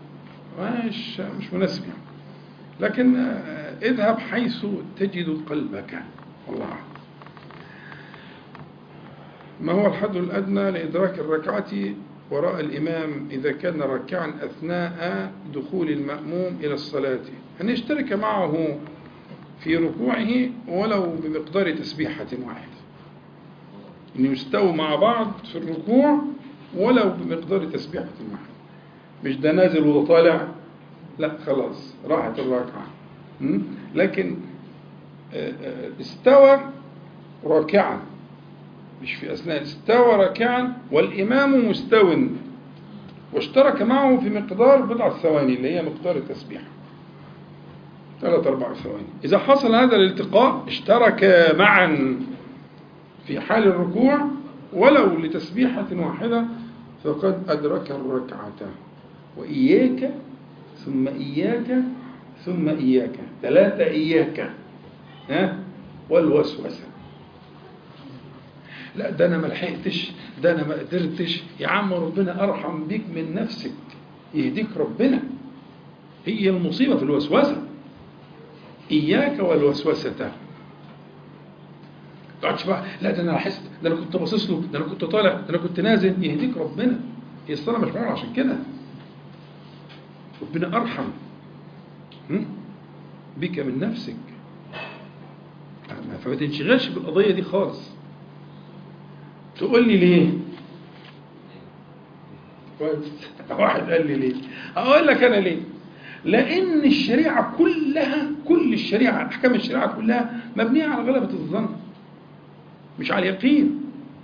مش مناسب يعني. لكن اذهب حيث تجد قلبك، والله أعلم. ما هو الحد الأدنى لإدراك الركعة وراء الإمام إذا كان راكعا أثناء دخول المأموم إلى الصلاة؟ أن يشترك معه في ركوعه ولو بمقدار تسبيحة واحدة، أن يستووا مع بعض في الركوع ولو بمقدار تسبيحة واحدة، مش ده نازل وده طالع، لا خلاص راحت الركعة. لكن استوى راكعا، مش في أثناء، استوى راكعا والإمام مستو واشترك معه في مقدار بضع ثواني اللي هي مقدار التسبيح 3-4 ثواني. إذا حصل هذا الالتقاء اشترك معا في حال الركوع ولو لتسبيحة واحدة فقد أدرك الركعة. وإياك ثم إياك ثم إياك، 3 إياك والوسوسة. لا ده أنا ما لحقتش، ده أنا ما قدرتش، يا عم ربنا أرحم بيك من نفسك، يهديك ربنا. هي المصيبة في الوسوسة، إياك والوسوسة. تقعدش بقى لا ده أنا لاحظت، ده أنا كنت باصص له، ده أنا كنت طالع، ده أنا كنت نازل، يهديك ربنا. هي الصلاة مش معمولة عشان كده، ربنا أرحم بك من نفسك، فما تنشغلش بالقضية دي خالص. تقول لي ليه؟ واحد قال لي ليه؟ أقول لك أنا ليه؟ لأن الشريعة كلها، كل الشريعة، أحكام الشريعة كلها مبنية على غلبة الظن مش على اليقين.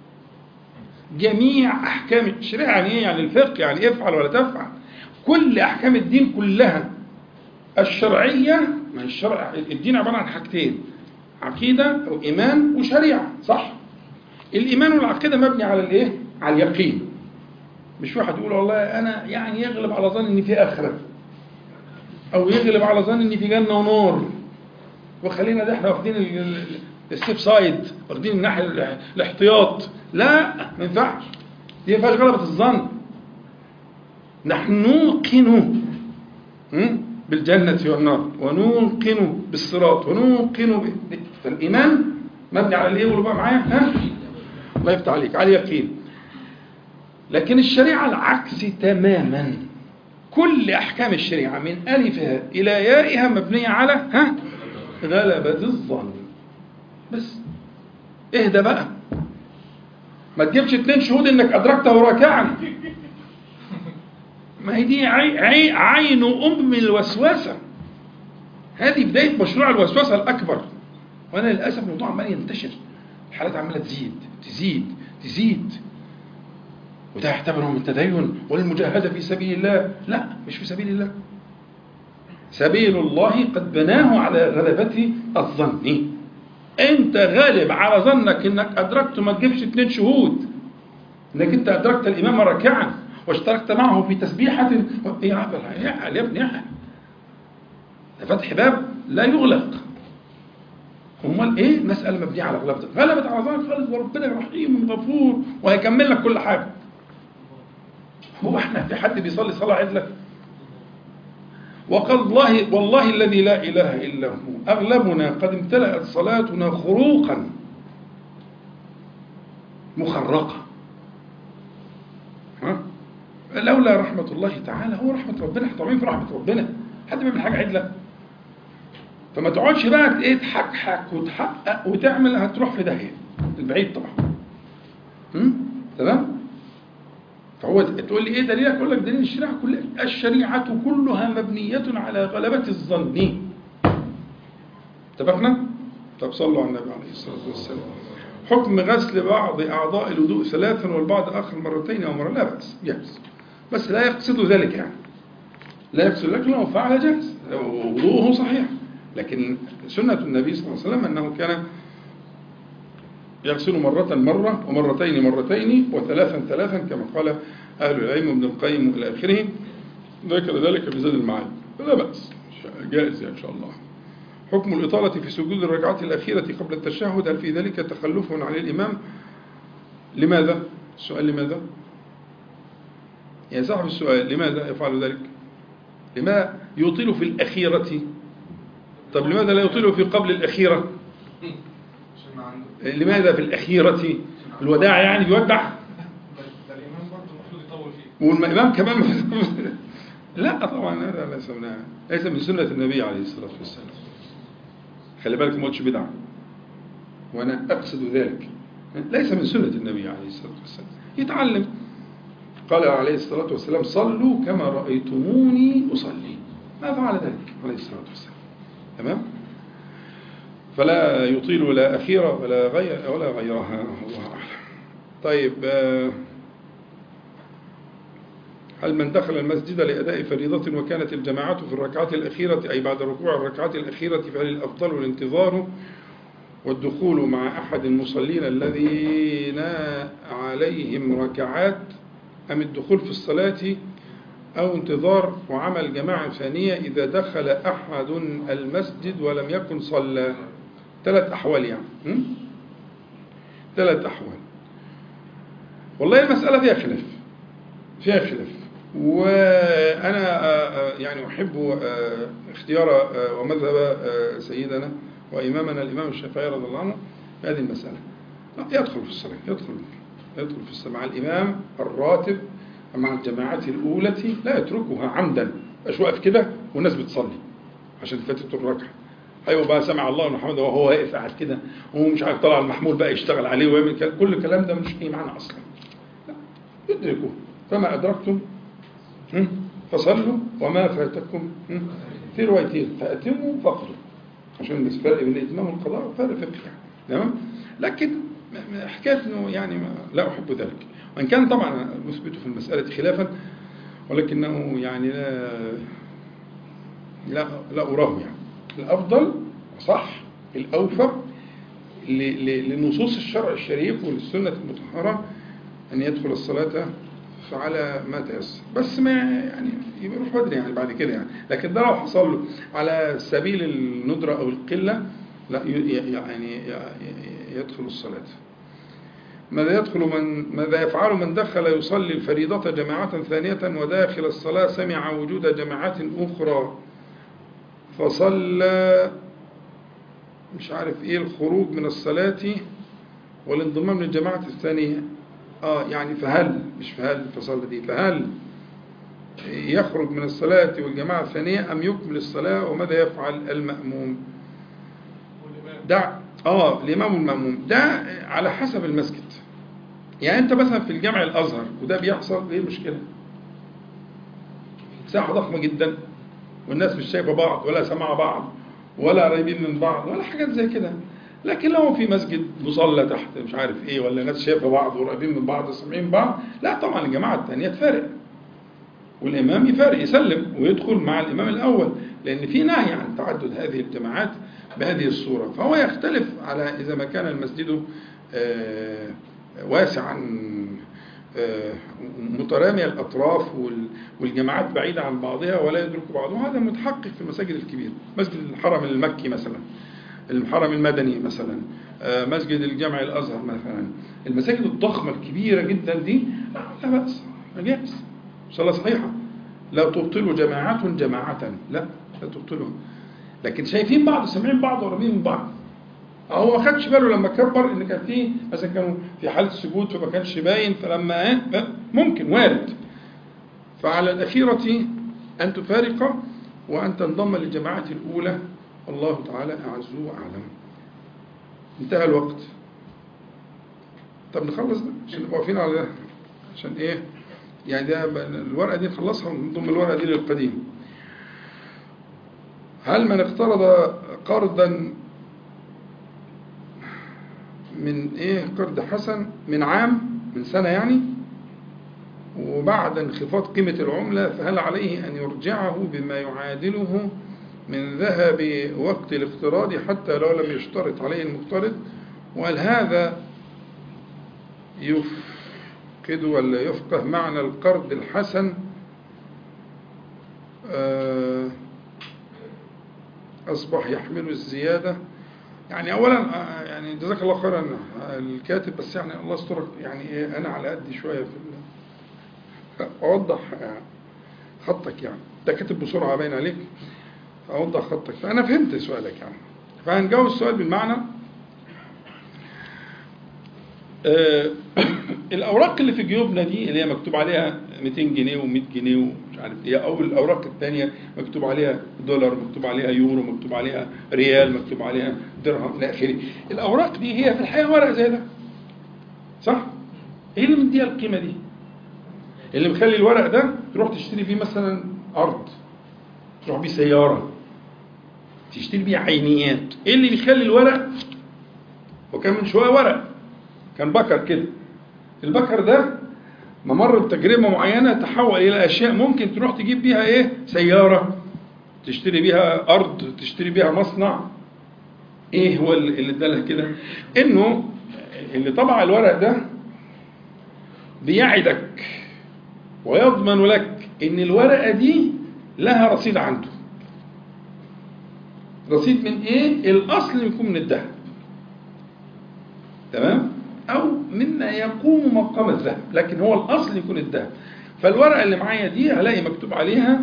جميع أحكام الشريعة، يعني إيه؟ يعني الفقه، يعني افعل ولا تفعل. كل أحكام الدين كلها الشرعية، ما الشرع الدين عبارة عن حاجتين، عقيدة أو إيمان وشريعة، صح؟ الإيمان والعقيدة مبني على الإيه؟ على اليقين. مش واحد يقول والله أنا يعني يغلب على ظن إن في آخرة، أو يغلب على ظن إن في جنة ونار، وخلينا ده إحنا واخدين السيف سايد، واخدين الناحية الاحتياط. لا، ما ينفعش، دي ما فيهاش غلبة الظن. نحن نوقن بالجنة والنار، ونوقن بالصراط، ونوقن فالإيمان مبني على الإيه؟ قولوا بقى معايا، الله يفتح عليك، على اليقين. لكن الشريعة العكس تماما، كل أحكام الشريعة من ألفها إلى يائها مبنية على غلبة الظن. بس اهدى بقى، ما تجيبش 2 شهود إنك أدركته راكعا، ما هي دي عين الوسوسة. هذه بداية مشروع الوسوسة الأكبر. وأنا للأسف الموضوع عمال ينتشر، الحالات عمالة تزيد، وده يعتبره من التدين والمجاهدة في سبيل الله. لا، مش في سبيل الله. سبيل الله قد بناه على غلبة الظن. أنت غالب على ظنك إنك أدركت، ما تجيبش 2 شهود إنك أنت أدركت الإمام راكعا واشتركت معه في تسبيحة. يا ابني ده فتح باب لا يغلق. امال ايه؟ مسألة مبنية على غلبة على ظنك خالص، وربنا رحيم غفور وهيكمل لك كل حاجة. هو احنا في حد بيصلي صلاة عدلة؟ وقال والله الذي لا إله إلا هو أغلبنا قد امتلأت صلاتنا خروقا مخرقة. لولا رحمة الله تعالى، هو رحمة ربنا، احنا طالعين في رحمة ربنا، حد بيعمل حاجة عدلة؟ فما تقعدش بقى ايه تحكحك وتحقق وتعمل، هتروح في داهية البعيد طبعا. تمام؟ فهو تقول لي ايه دليلك؟ اقول لك دليل الشريعة كلها، الشريعة كلها مبنية على غلبة الظن. اتفقنا؟ طب صلوا على النبي عليه الصلاة والسلام. حكم غسل بعض أعضاء الوضوء 3 والبعض آخر 2 أو مرة، لا بأس، جائز، بس لا يقصد ذلك، يعني لا يقصد ذلك، لو فعل جائز وضوءه صحيح. لكن سنة النبي صلى الله عليه وسلم أنه كان يغسل مرة ومرتين وثلاثا كما قال أهل العلم ابن القيم إلى آخره، ذكر ذلك في زاد المعاد، فلا بأس، جائز إن شاء الله. حكم الإطالة في سجود الركعة الأخيرة قبل التشهد، هل في ذلك تخلف عن الإمام؟ لماذا؟ السؤال لماذا؟ يا صاحب السؤال لماذا يفعل ذلك؟ لماذا يطيل في الأخيرة؟ طب لماذا لا يطيل في قبل الأخيرة؟ لماذا في الأخيرة؟ الوداع يعني بيودع؟ الإمام برضه المفروض يطول فيه. والإمام كمان لا طبعا هذا ليس من سنة النبي عليه الصلاة والسلام. خلي بالك ما قلتش بدعة، وأنا أقصد ذلك، ليس من سنة النبي عليه الصلاة والسلام. يتعلم. قال عليه الصلاة والسلام صلوا كما رأيتموني أصلي، ما فعل ذلك عليه الصلاة والسلام. تمام؟ فلا يطيل لا أخيرة ولا غيرها، الله أعلم. طيب، هل من دخل المسجد لأداء فريضة وكانت الجماعة في الركعات الأخيرة أي بعد ركوع الركعات الأخيرة فهل الأفضل الانتظار والدخول مع أحد المصلين الذين عليهم ركعات، أم الدخول في الصلاة أو انتظار وعمل جماعة ثانية إذا دخل أحد المسجد ولم يكن صلى؟ 3 أحوال يعني. 3 أحوال. والله المسألة فيها خلاف، وأنا يعني أحب اختيار ومذهب سيدنا وإمامنا الإمام الشافعي رضي الله عنه في هذه المسألة. لا، يدخل في الصلاة، يدخل في الصلاة مع الإمام الراتب مع الجماعات الأولى، لا يتركها عمدا، مش واقف كده والناس بتصلي عشان فاتته الركعة. أيوة بقى سمع الله لمن حمده وهو واقف قاعد كده وهو مش عارف طلع المحمول بقى يشتغل عليه ويعمل كل الكلام ده مش أي معنى أصلا. لا، ادركوا فما أدركتم فصلوا وما فاتكم في روايتين فأتموا فقدوا، عشان بس فرق بين الإتمام والقضاء فرق فقهي يعني. تمام؟ لكن حكاية إنه يعني لا أحب ذلك، وإن كان طبعا نثبت في المسألة خلافا، ولكنه يعني لا أراه يعني. الأفضل صح الأوفر لنصوص الشرع الشريف وللسنة المطهرة أن يدخل الصلاة فعلى ما تيسر، بس ما يعني يروح بدري يعني بعد كده يعني. لكن ده لو حصل له على سبيل الندرة أو القلة لا يعني يدخل الصلاة. ماذا يفعل من دخل يصلي الفريضة جماعة ثانية وداخل الصلاة سمع وجود جماعات أخرى فصلى مش عارف إيه الخروج من الصلاة والانضمام للجماعة الثانية؟ يعني فهل فصلى دي، فهل يخرج من الصلاة والجماعة الثانية أم يكمل الصلاة؟ وماذا يفعل المأموم؟ الإمام والمأموم ده على حسب المسجد. يعني أنت مثلا في الجامع الأزهر وده بيحصل، إيه المشكلة؟ مساحة ضخمة جدا والناس مش شايفة بعض ولا سمع بعض ولا قريبين من بعض ولا حاجات زي كده. لكن لو في مسجد مصلى تحت مش عارف ايه ولا ناس شايفه بعض وقريبين من بعض وسامعين بعض، لا طبعا الجماعه الثانيه تفارق والامام يفارق يسلم ويدخل مع الامام الاول، لان في نهي عن تعدد هذه الجماعات بهذه الصوره. فهو يختلف على اذا ما كان المسجد واسعا مترامي الأطراف والجماعات بعيدة عن بعضها ولا يدرك بعضها. هذا متحقق في المساجد الكبيرة، مسجد الحرم المكي مثلا، الحرم المدني مثلا، مسجد الجامع الأزهر مثلا، المساجد الضخمة الكبيرة جدا دي لا بأس، جائز، صلاة صحيحة، لا تبطلوا جماعة لا تبطلوا. لكن شايفين بعض سامعين بعض وقريبين من بعض، هو ما خدش باله لما كبر ان كان فيه مثلا كانوا في حاله السجود فما كانش باين، فلما ممكن وارد. فعلى الاخيره ان تفارق وان تنضم للجماعه الاولى، الله تعالى اعز واعلم. انتهى الوقت. طب نخلص ده عشان نبقى واقفين على ده، عشان ايه يعني ده الورقه دي نخلصها ونضم الورقه دي للقديم. هل من اقترض قرضا من قرض حسن من عام من سنة يعني، وبعد انخفاض قيمة العملة، فهل عليه أن يرجعه بما يعادله من ذهب وقت الاقتراض حتى لو لم يشترط عليه المقترض؟ وهل هذا يفقد ولا يفقه معنى القرض الحسن أصبح يحمل الزيادة يعني أولا يعني جزاك الله خيرا الكاتب، بس يعني الله يسترك، يعني إيه أنا على قدي شوية في أوضح خطك، يعني ده كاتب بسرعة باين عليك، أوضح خطك، فأنا فهمت سؤالك يعني. فهنجاوب السؤال بالمعنى. الأوراق اللي في جيوبنا دي اللي هي مكتوب عليها 200 جنيه و100 جنيه ومش عارف إيه، أو الأوراق الثانية مكتوب عليها دولار، مكتوب عليها يورو، مكتوب عليها ريال، مكتوب عليها درهم إلى آخره. الأوراق دي هي في الحقيقة ورق زي ده، صح؟ إيه اللي مديها القيمة دي؟ اللي مخلي الورق ده تروح تشتري بيه مثلا أرض، تروح بيه سيارة، تشتري بيه عينيات. إيه اللي بيخلي الورق؟ وكان من شوية ورق كان بكر كده، البكر ده ممر بتجربة معينة تحول إلى أشياء ممكن تروح تجيب بيها إيه؟ سيارة، تشتري بيها أرض، تشتري بيها مصنع. إيه هو اللي ادالها كده؟ إنه اللي طبع الورق ده بيعدك ويضمن لك إن الورقة دي لها رصيد عنده. رصيد من إيه؟ الأصل يكون من الذهب، تمام؟ أو مما يقوم مقام الذهب، لكن هو الأصل يكون الذهب. فالورقة اللي معايا دي هلاقي مكتوب عليها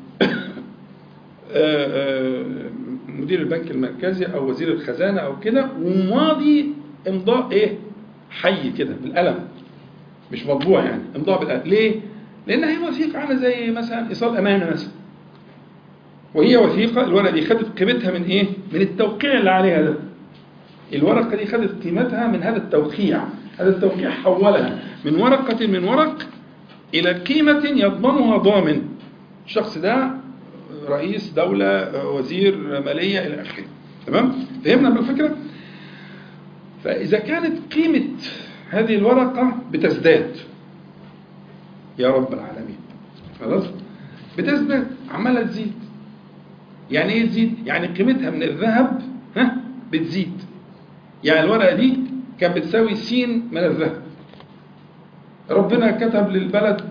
مدير البنك المركزي أو وزير الخزانة أو كده، وماضي إمضاء إيه؟ حي كده بالقلم، مش مطبوع يعني، إمضاء بالقلم. ليه؟ لأن هي وثيقة عاملة زي مثلا إيصال أمانة مثلا، وهي وثيقة. الورقة دي خدت قيمتها من إيه؟ من التوقيع اللي عليها ده. الورقة دي خدت قيمتها من هذا التوقيع. هذا التوقيع حولها من ورقة من ورق إلى قيمة يضمنها ضامن. الشخص ده رئيس دولة، وزير مالية إلى آخره. تمام؟ فهمنا بالفكرة؟ فإذا كانت قيمة هذه الورقة بتزداد، يا رب العالمين، خلاص؟ بتزداد، عمالة تزيد. يعني إيه تزيد؟ يعني قيمتها من الذهب بتزيد. يعني الورقة دي كانت بتساوي س من الذهب، ربنا كتب للبلد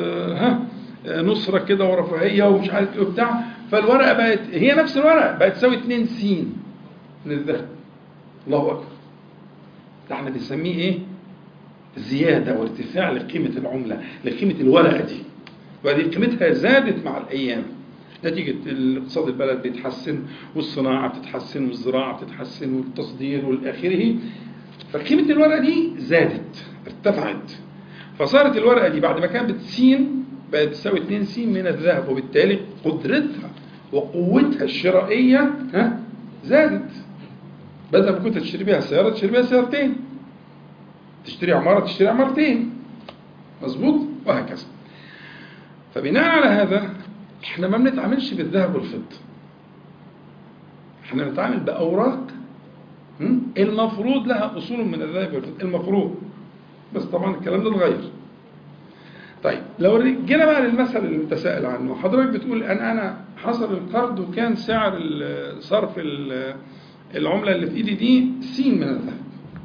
نصرة كده ورفاهية ومش عارف ايه وبتاع، فالورقة بقت هي نفس الورقة بقت تساوي 2 س من الذهب. الله أكبر. ده احنا بنسميه ايه؟ زيادة وارتفاع لقيمة العملة، لقيمة الورقة دي. وهذه قيمتها زادت مع الأيام نتيجة الاقتصاد البلد بيتحسن، والصناعة بتتحسن، والزراعة بتتحسن، والتصدير والآخره. فقيمة الورقة دي زادت، ارتفعت. فصارت الورقة دي بعد ما كانت بتسين بقت تساوي 2 س من الذهب، وبالتالي قدرتها وقوتها الشرائية زادت. بدل ما كنت تشتري بيها سيارة تشتري بيها سيارتين، تشتري عمارة تشتري عمارتين، مظبوط؟ وهكذا. فبناء على هذا احنا ما بنتعاملش بالذهب والفضة، احنا بنتعامل بأوراق المفروض لها أصول من الذهب والفضة، المفروض. بس طبعا الكلام ده اتغير. طيب لو جينا بقى للمثل اللي انت سائل عنه، حضرتك بتقول انا حصل القرض وكان سعر صرف العملة اللي في ايدي دي س من الذهب،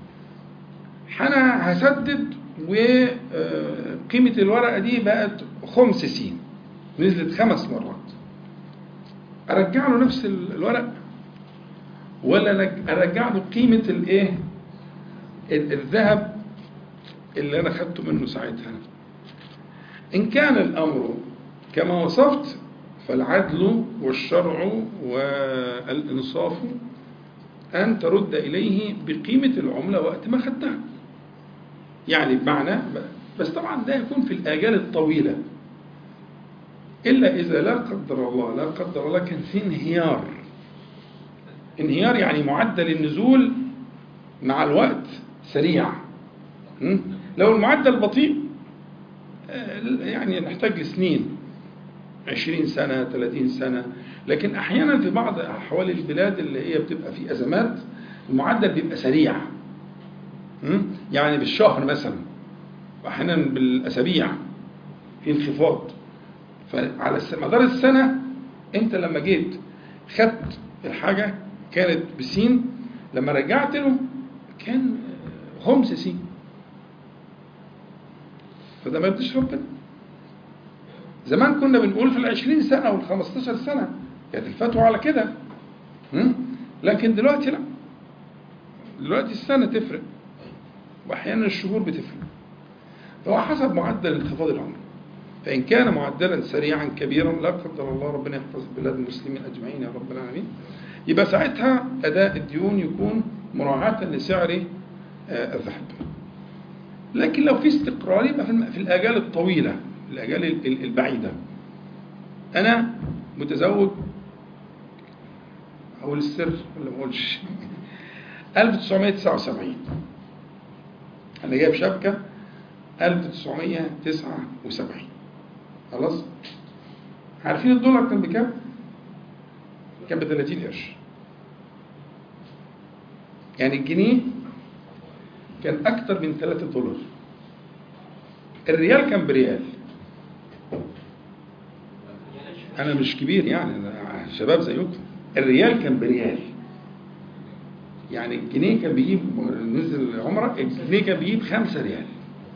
انا هسدد وقيمة الورقة دي بقت 5 س، نزلت 5 مرات. ارجع له نفس الورق ولا ارجع له قيمة الايه الذهب اللي انا خدته منه ساعتها؟ إن كان الأمر كما وصفت فالعدل والشرع والإنصاف أن ترد إليه بقيمة العملة وقت ما خدتها. يعني بمعنى، بس طبعا ده يكون في الآجال الطويلة، إلا إذا لا قدر الله كان في انهيار. انهيار يعني معدل النزول مع الوقت سريع. لو المعدل بطيء يعني نحتاج سنين، 20 سنة 30 سنة. لكن أحيانا في بعض أحوال البلاد اللي هي بتبقى في أزمات المعدل بيبقى سريع، يعني بالشهر مثلا، وأحيانا بالأسابيع في انخفاض. فعلى مدار السنة أنت لما جيت خدت الحاجة كانت بسين، لما رجعت له كان 5 سين. فده ما يرضيش ربنا. زمان كنا بنقول في 20 سنة وال15 سنة كانت الفتوى على كده، لكن دلوقتي لا، دلوقتي السنة تفرق، وأحيانا الشهور بتفرق. فهو حسب معدل انخفاض العملة. فإن كان معدلا سريعا كبيرا لا قدر الله، ربنا يحفظ بلاد المسلمين أجمعين يا رب العالمين، يبقى ساعتها أداء الديون يكون مراعاة لسعر الذهب. لكن لو في استقرار يبقى في الآجال الطويلة، الآجال البعيدة. أنا متزوج، أقول السر ولا ما أقولش؟ 1979 أنا جايب شبكة 1979. خلاص؟ عارفين الدولار كان بكام؟ كان ب 30 قرش. يعني الجنيه كان أكتر من 3 دولار. الريال كان بريال. أنا مش كبير يعني، أنا شباب زيكم. الريال كان بريال. يعني الجنيه كان بيجيب، نزل عمرة، الجنيه كان بيجيب 5 ريال.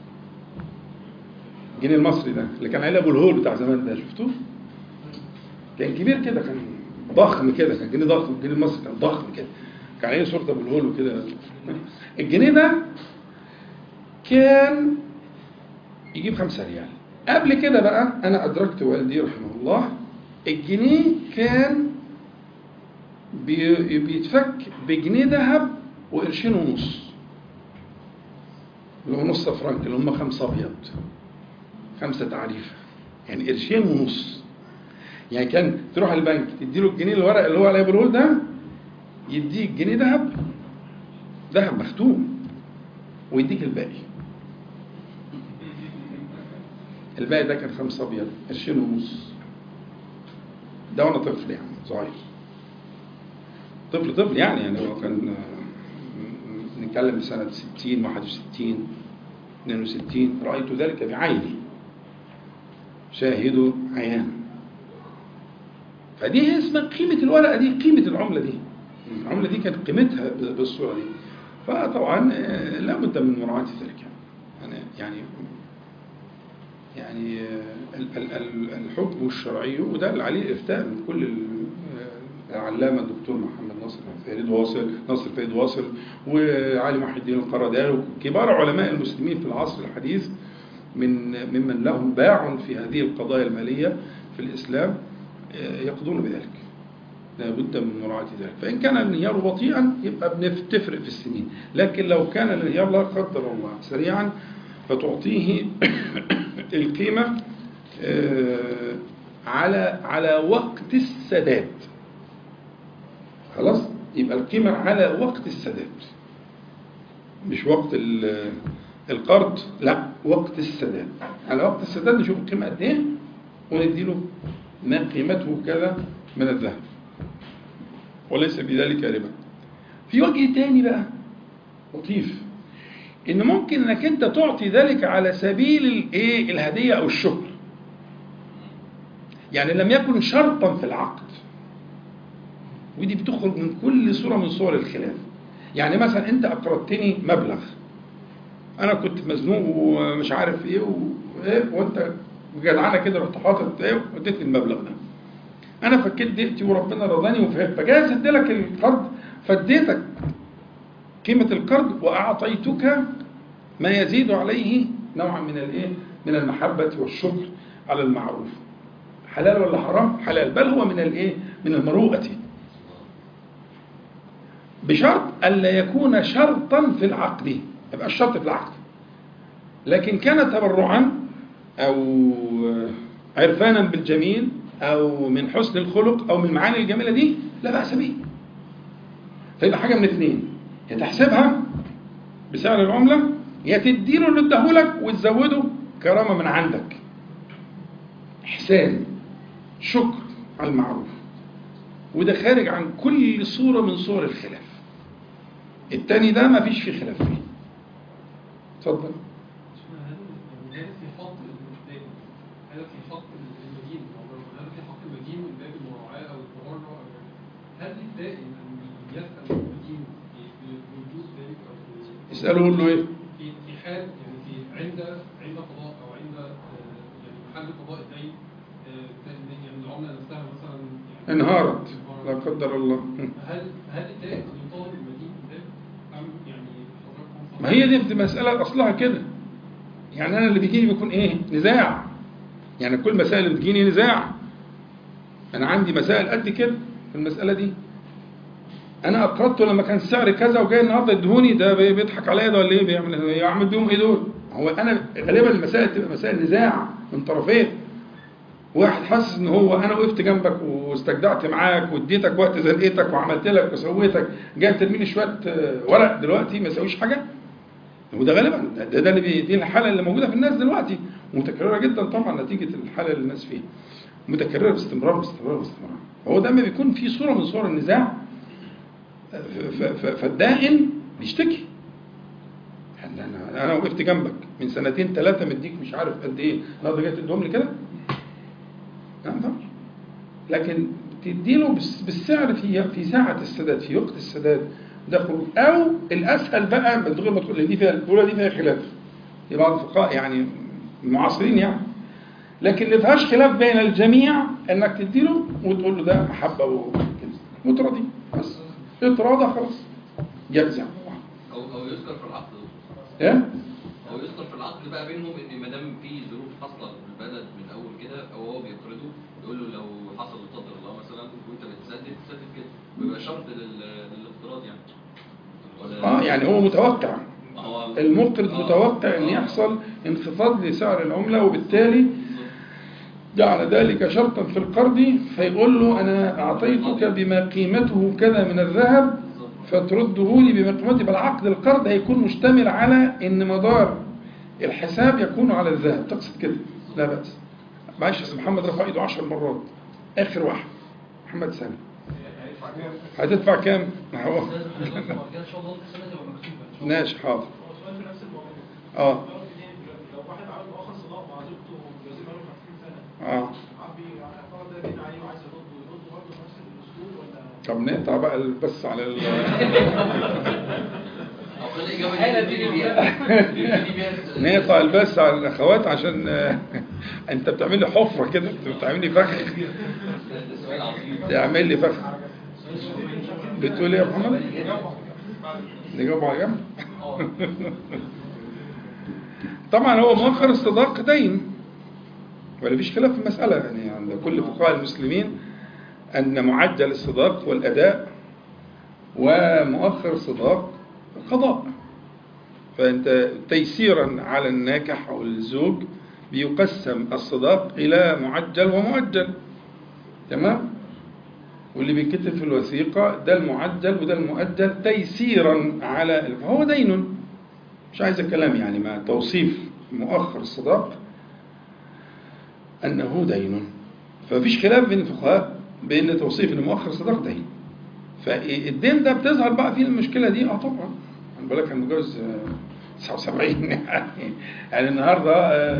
الجنيه المصري ده اللي كان عليه أبو الهول بتاع زمان ده، شفتوه؟ كان كبير كده، كان ضخم كده، كان جنيه ضخم. الجنيه المصري كان ضخم كده، كان عليه صورة أبو الهول وكده. الجنيه ده كان يجيب 5 ريال. قبل كده بقى أنا أدركت والدي رحمه الله، الجنيه كان بيتفك بجنيه ذهب وقرشين ونص، اللي هو نص فرنك، اللي هم 5 أبيض، 5 تعريفة، يعني قرشين ونص. يعني كان تروح البنك تديله الجنيه الورق اللي هو عليه بالهول ده، يديك جنيه ذهب مختوم، ويديك الباقي. الباقي ده كان 5 أبيض، قرشين ونص. ده وانا طفل يعني صغير، طفل يعني هو كان نتكلم سنة 60 61 62. رأيت ذلك بعيني، شاهدوا عيان. فدي هي اسمها قيمة الورقة دي، قيمة العملة دي. العملة دي كانت قيمتها بالصورة دي. فطبعا لا بد من مراعاة ذلك يعني الحكم الشرعي، وده اللي عليه الإفتاء من كل العلامة الدكتور محمد ناصر فايد واصل وعلي محي الدين القرداني وكبار علماء المسلمين في العصر الحديث ممن لهم باع في هذه القضايا المالية في الإسلام، يقضون بذلك. لا بد من مراعاة ذلك. فإن كان الانهيار بطيئا يبقى بنتفرق في السنين، لكن لو كان الانهيار لا قدر الله سريعا فتعطيه القيمة على وقت السداد. خلاص، يبقى القيمة على وقت السداد، مش وقت القرض، لا وقت السداد. على وقت السداد نشوف القيمة قد ايه ونديله ما قيمته كذا من الذهب، وليس بذلك ربا. في وجه تاني بقى لطيف، ان ممكن انك انت تعطي ذلك على سبيل الهدية او الشكر، يعني لم يكن شرطا في العقد. ودي بتخرج من كل صورة من صور الخلاف. يعني مثلا انت اقرضتني مبلغ، انا كنت مزنوق ومش عارف ايه وانت جدعانه كده رحت حاطط واديتني المبلغ ده. انا فكيت دقتي وربنا رضاني وفهمت، فجاي اديلك القرض، فاديتك قيمة القرض وأعطيتك ما يزيد عليه نوعا من المحبة والشكر على المعروف. حلال ولا حرام؟ حلال، بل هو من المروءة، بشرط ألا يكون شرطا في العقد. يبقى الشرط في العقد، لكن كان تبرعا أو عرفانا بالجميل أو من حسن الخلق أو من المعاني الجميلة دي لا بأس به. فيبقى حاجة من اثنين، يا تحسبها بسعر العملة، يا تديله اللي اداهولك وتزوده كرامة من عندك، إحسان، شكر على المعروف. وده خارج عن كل صورة من صور الخلاف. التاني ده ما فيش فيه خلاف فيه. اتفضل. هذا في حق المدين، هذا في حق المدين، هذا في حق المدين من باب المراعاة أو التبرع. هل الدائن أن يسأل المدين بوجود ذلك أو يسأله يقول له إيه؟ في حال يعني عند قضاء أو عند يعني محل قضاء الدين، يعني العملة نفسها مثلا يعني انهارت لا قدر الله. هل الدائن أن يطالب المدين بذلك أم ما هي دي مسألة أصلها كده. يعني أنا اللي بيجيني بيكون إيه؟ نزاع. يعني كل مسائل اللي بتجيني نزاع. أنا عندي مسائل قد كده في المسألة دي. أنا أقرضته لما كان السعر كذا وجاي النهارده يدهوني، ده بيضحك عليا ده ولا إيه؟ يعمل بيهم إيه دول؟ هو أنا غالبا المسائل تبقى مسائل نزاع من طرفين. واحد حاسس ان هو انا وقفت جنبك واستجدعت معاك واديتك وقت زنقتك وعملت لك وسويتك، جاي ترمي لي شويه ورق دلوقتي ما يسويش حاجه. وده غالبا ده اللي دي الحاله اللي موجوده في الناس دلوقتي، متكرره جدا طبعا نتيجه الحاله اللي الناس فيها، متكرره باستمرار باستمرار باستمرار. هو ده لما بيكون في صوره من صور النزاع، فالدائن بيشتكي. انا وقفت جنبك من سنتين ثلاثه مديك مش عارف قد ايه، النهارده جاي تديهم لي كده؟ لكن تديله بالسعر في ساعة السداد، في وقت السداد، ده خروج. أو الأسهل بقى من غير ما تقول دي فيها الأولى دي فيها خلاف في بعض الفقهاء يعني المعاصرين يعني، لكن ما فيهاش خلاف بين الجميع إنك تديله وتقول له ده محبة وكده وتراضيه، بس اتراضى خلاص يجزع. أو يذكر في العقد. إيه؟ أو يذكر في العقد بقى بينهم إن ما دام في ظروف حاصلة في البلد من أول كده، أو هو بيقرضه يقول له لو حصل لا قدر الله مثلا وأنت بتسدد كده، ويبقى شرط للاقتراض يعني. يعني هو متوقع، المقرض متوقع ان يحصل انخفاض لسعر العملة، وبالتالي جعل ذلك شرطا في القرض، فيقول له انا اعطيتك بما قيمته كذا من الذهب فترده لي بما قيمته. بالعقد القرض هيكون مشتمل على ان مدار الحساب يكون على الذهب. تقصد كده؟ لا بأس. معلش محمد رفع ايده 10 مرات، اخر واحد محمد سامي. هتدفع كام؟ هو ماشي حاضر. لو واحد عامل مؤخر صداق مع زوجته وجوازين بقاله 50 سنه عبي اعتقد ده دين عليه وعايز يرده برضه بنفس الاسلوب ولا؟ طب نقطع بقى بس على نقطع البث على الاخوات عشان انت بتعمل لي حفره كده، بتعمل لي فخ، تعمل لي فخ. بتقول ايه يا محمد؟ نجاوبه على جنب. طبعا هو مؤخر الصداق دين ولا فيش خلاف في المسألة، يعني عند كل فقهاء المسلمين أن معجل الصداق والأداء ومؤخر الصداق قضاء. فأنت تيسيرا على الناكح أو الزوج بيقسم الصداق إلى معجل ومؤجل، تمام؟ واللي بيكتب في الوثيقة ده المعجل وده المؤجل تيسيرا على، فهو دين. مش عايز الكلام يعني مع توصيف مؤخر الصداق أنه دين، ففيش خلاف بين الفقهاء بين توصيف أن مؤخر الصداق دين. فالدين ده بتظهر بقى فيه المشكلة دي. طبعا أنا بقول لك أنا متجوز 79 يعني النهارده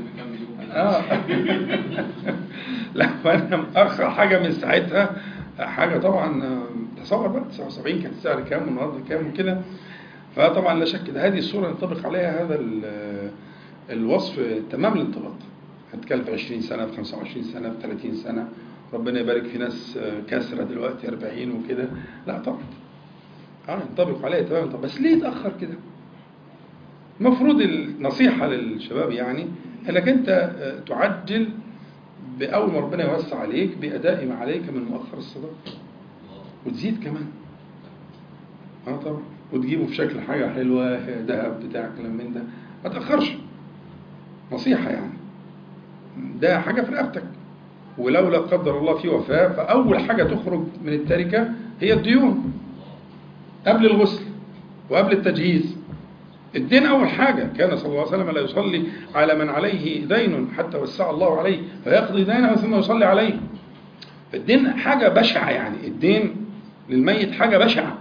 لا أنا مؤخر حاجة من ساعتها حاجة طبعا. تصور بقى 79 كان السعر كام والنهارده كام وكده. فطبعا لا شك هذه الصورة ينطبق عليها هذا الوصف تمام الانطباق. هتكلم في 20 سنة في 25 سنة في 30 سنة، ربنا يبارك في ناس كاسرة دلوقتي 40 وكده. لا طبعا ينطبق عليها تمام. طب بس ليه اتأخر كده؟ المفروض النصيحة للشباب يعني انك انت تعجل بأول ما ربنا يوسع عليك بأداء ما عليك من مؤخر الصداق، وتزيد كمان. طبعا وتجيبه في شكل حاجة حلوة، ذهب بتاع كلام من ده، ما تأخرش. نصيحة يعني، ده حاجة في رقبتك، ولو لا قدر الله في وفاة فأول حاجة تخرج من التركة هي الديون قبل الغسل وقبل التجهيز. الدين أول حاجة. كان صلى الله عليه وسلم لا يصلي على من عليه دين حتى وسع الله عليه فيقضي دينه ثم يصلي عليه. فالدين حاجة بشعة، يعني الدين للميت حاجة بشعة.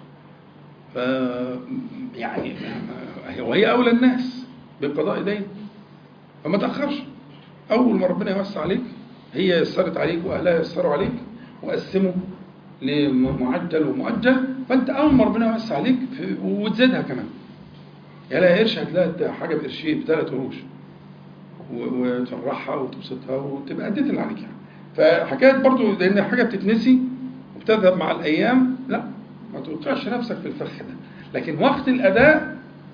يعني وهي أولى الناس بقضاء دين، فما تأخرش. أول ما ربنا يوسع عليك، هي يسرت عليك وأهلها يسروا عليك وقسموا لمعجل ومؤجل، فأنت أول ما ربنا يوسع عليك وتزيدها كمان. يا لا قرش هتلاقي حاجة بقرشين ب3 قروش وتفرحها وتبسطها وتبقى أديت اللي عليك يعني. فحكاية برضو لأن حاجة بتتنسي وبتذهب مع الأيام، لا ما توقعش نفسك في الفخ ده. لكن وقت الأداء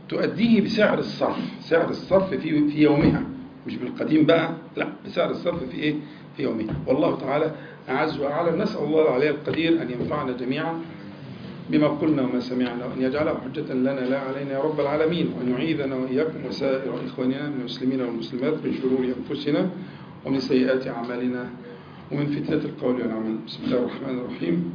تؤديه بسعر الصرف، سعر الصرف في يومها، مش بالقديم بقى، لا، بسعر الصرف في إيه؟ في يومها. والله تعالى أعز وأعلم. نسأل الله العلي القدير أن ينفعنا جميعا بما قلنا وما سمعنا، وأن يجعله حجة لنا لا علينا يا رب العالمين، وأن يعيذنا وإياكم وسائر إخواننا من المسلمين والمسلمات من شرور أنفسنا ومن سيئات أعمالنا ومن فتنة القول والعمل. بسم الله الرحمن الرحيم.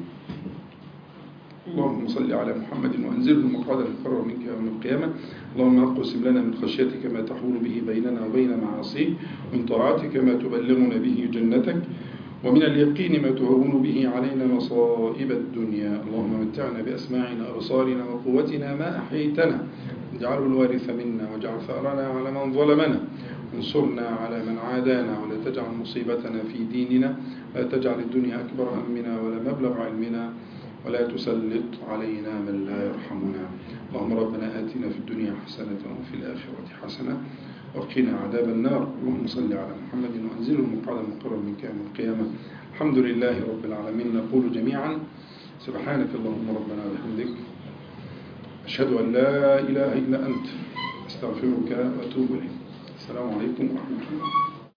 اللهم صل على محمد وأنزله المقعد المقرر منك يوم القيامة. اللهم اقسم لنا من خشيتك ما تحول به بيننا وبين معاصيك، ومن طاعتك ما تبلغنا به جنتك، ومن اليقين ما تهون به علينا مصائب الدنيا. اللهم متعنا بأسماعنا وأبصارنا وقوتنا ما أحييتنا، اجعله الوارث منا واجعل ثأرنا على من ظلمنا، انصرنا على من عادانا، ولا تجعل مصيبتنا في ديننا، لا تجعل الدنيا أكبر همنا ولا مبلغ علمنا، ولا تسلط علينا من لا يرحمنا. اللهم ربنا آتنا في الدنيا حسنة وفي الآخرة حسنة وقنا عذاب النار. اللهم صل على محمد وأنزله المقعد المقرر منك يوم القيامة. الحمد لله رب العالمين. نقول جميعا سبحانك اللهم ربنا وبحمدك، أشهد أن لا إله إلا أنت، أستغفرك وأتوب إليك. السلام عليكم ورحمة الله.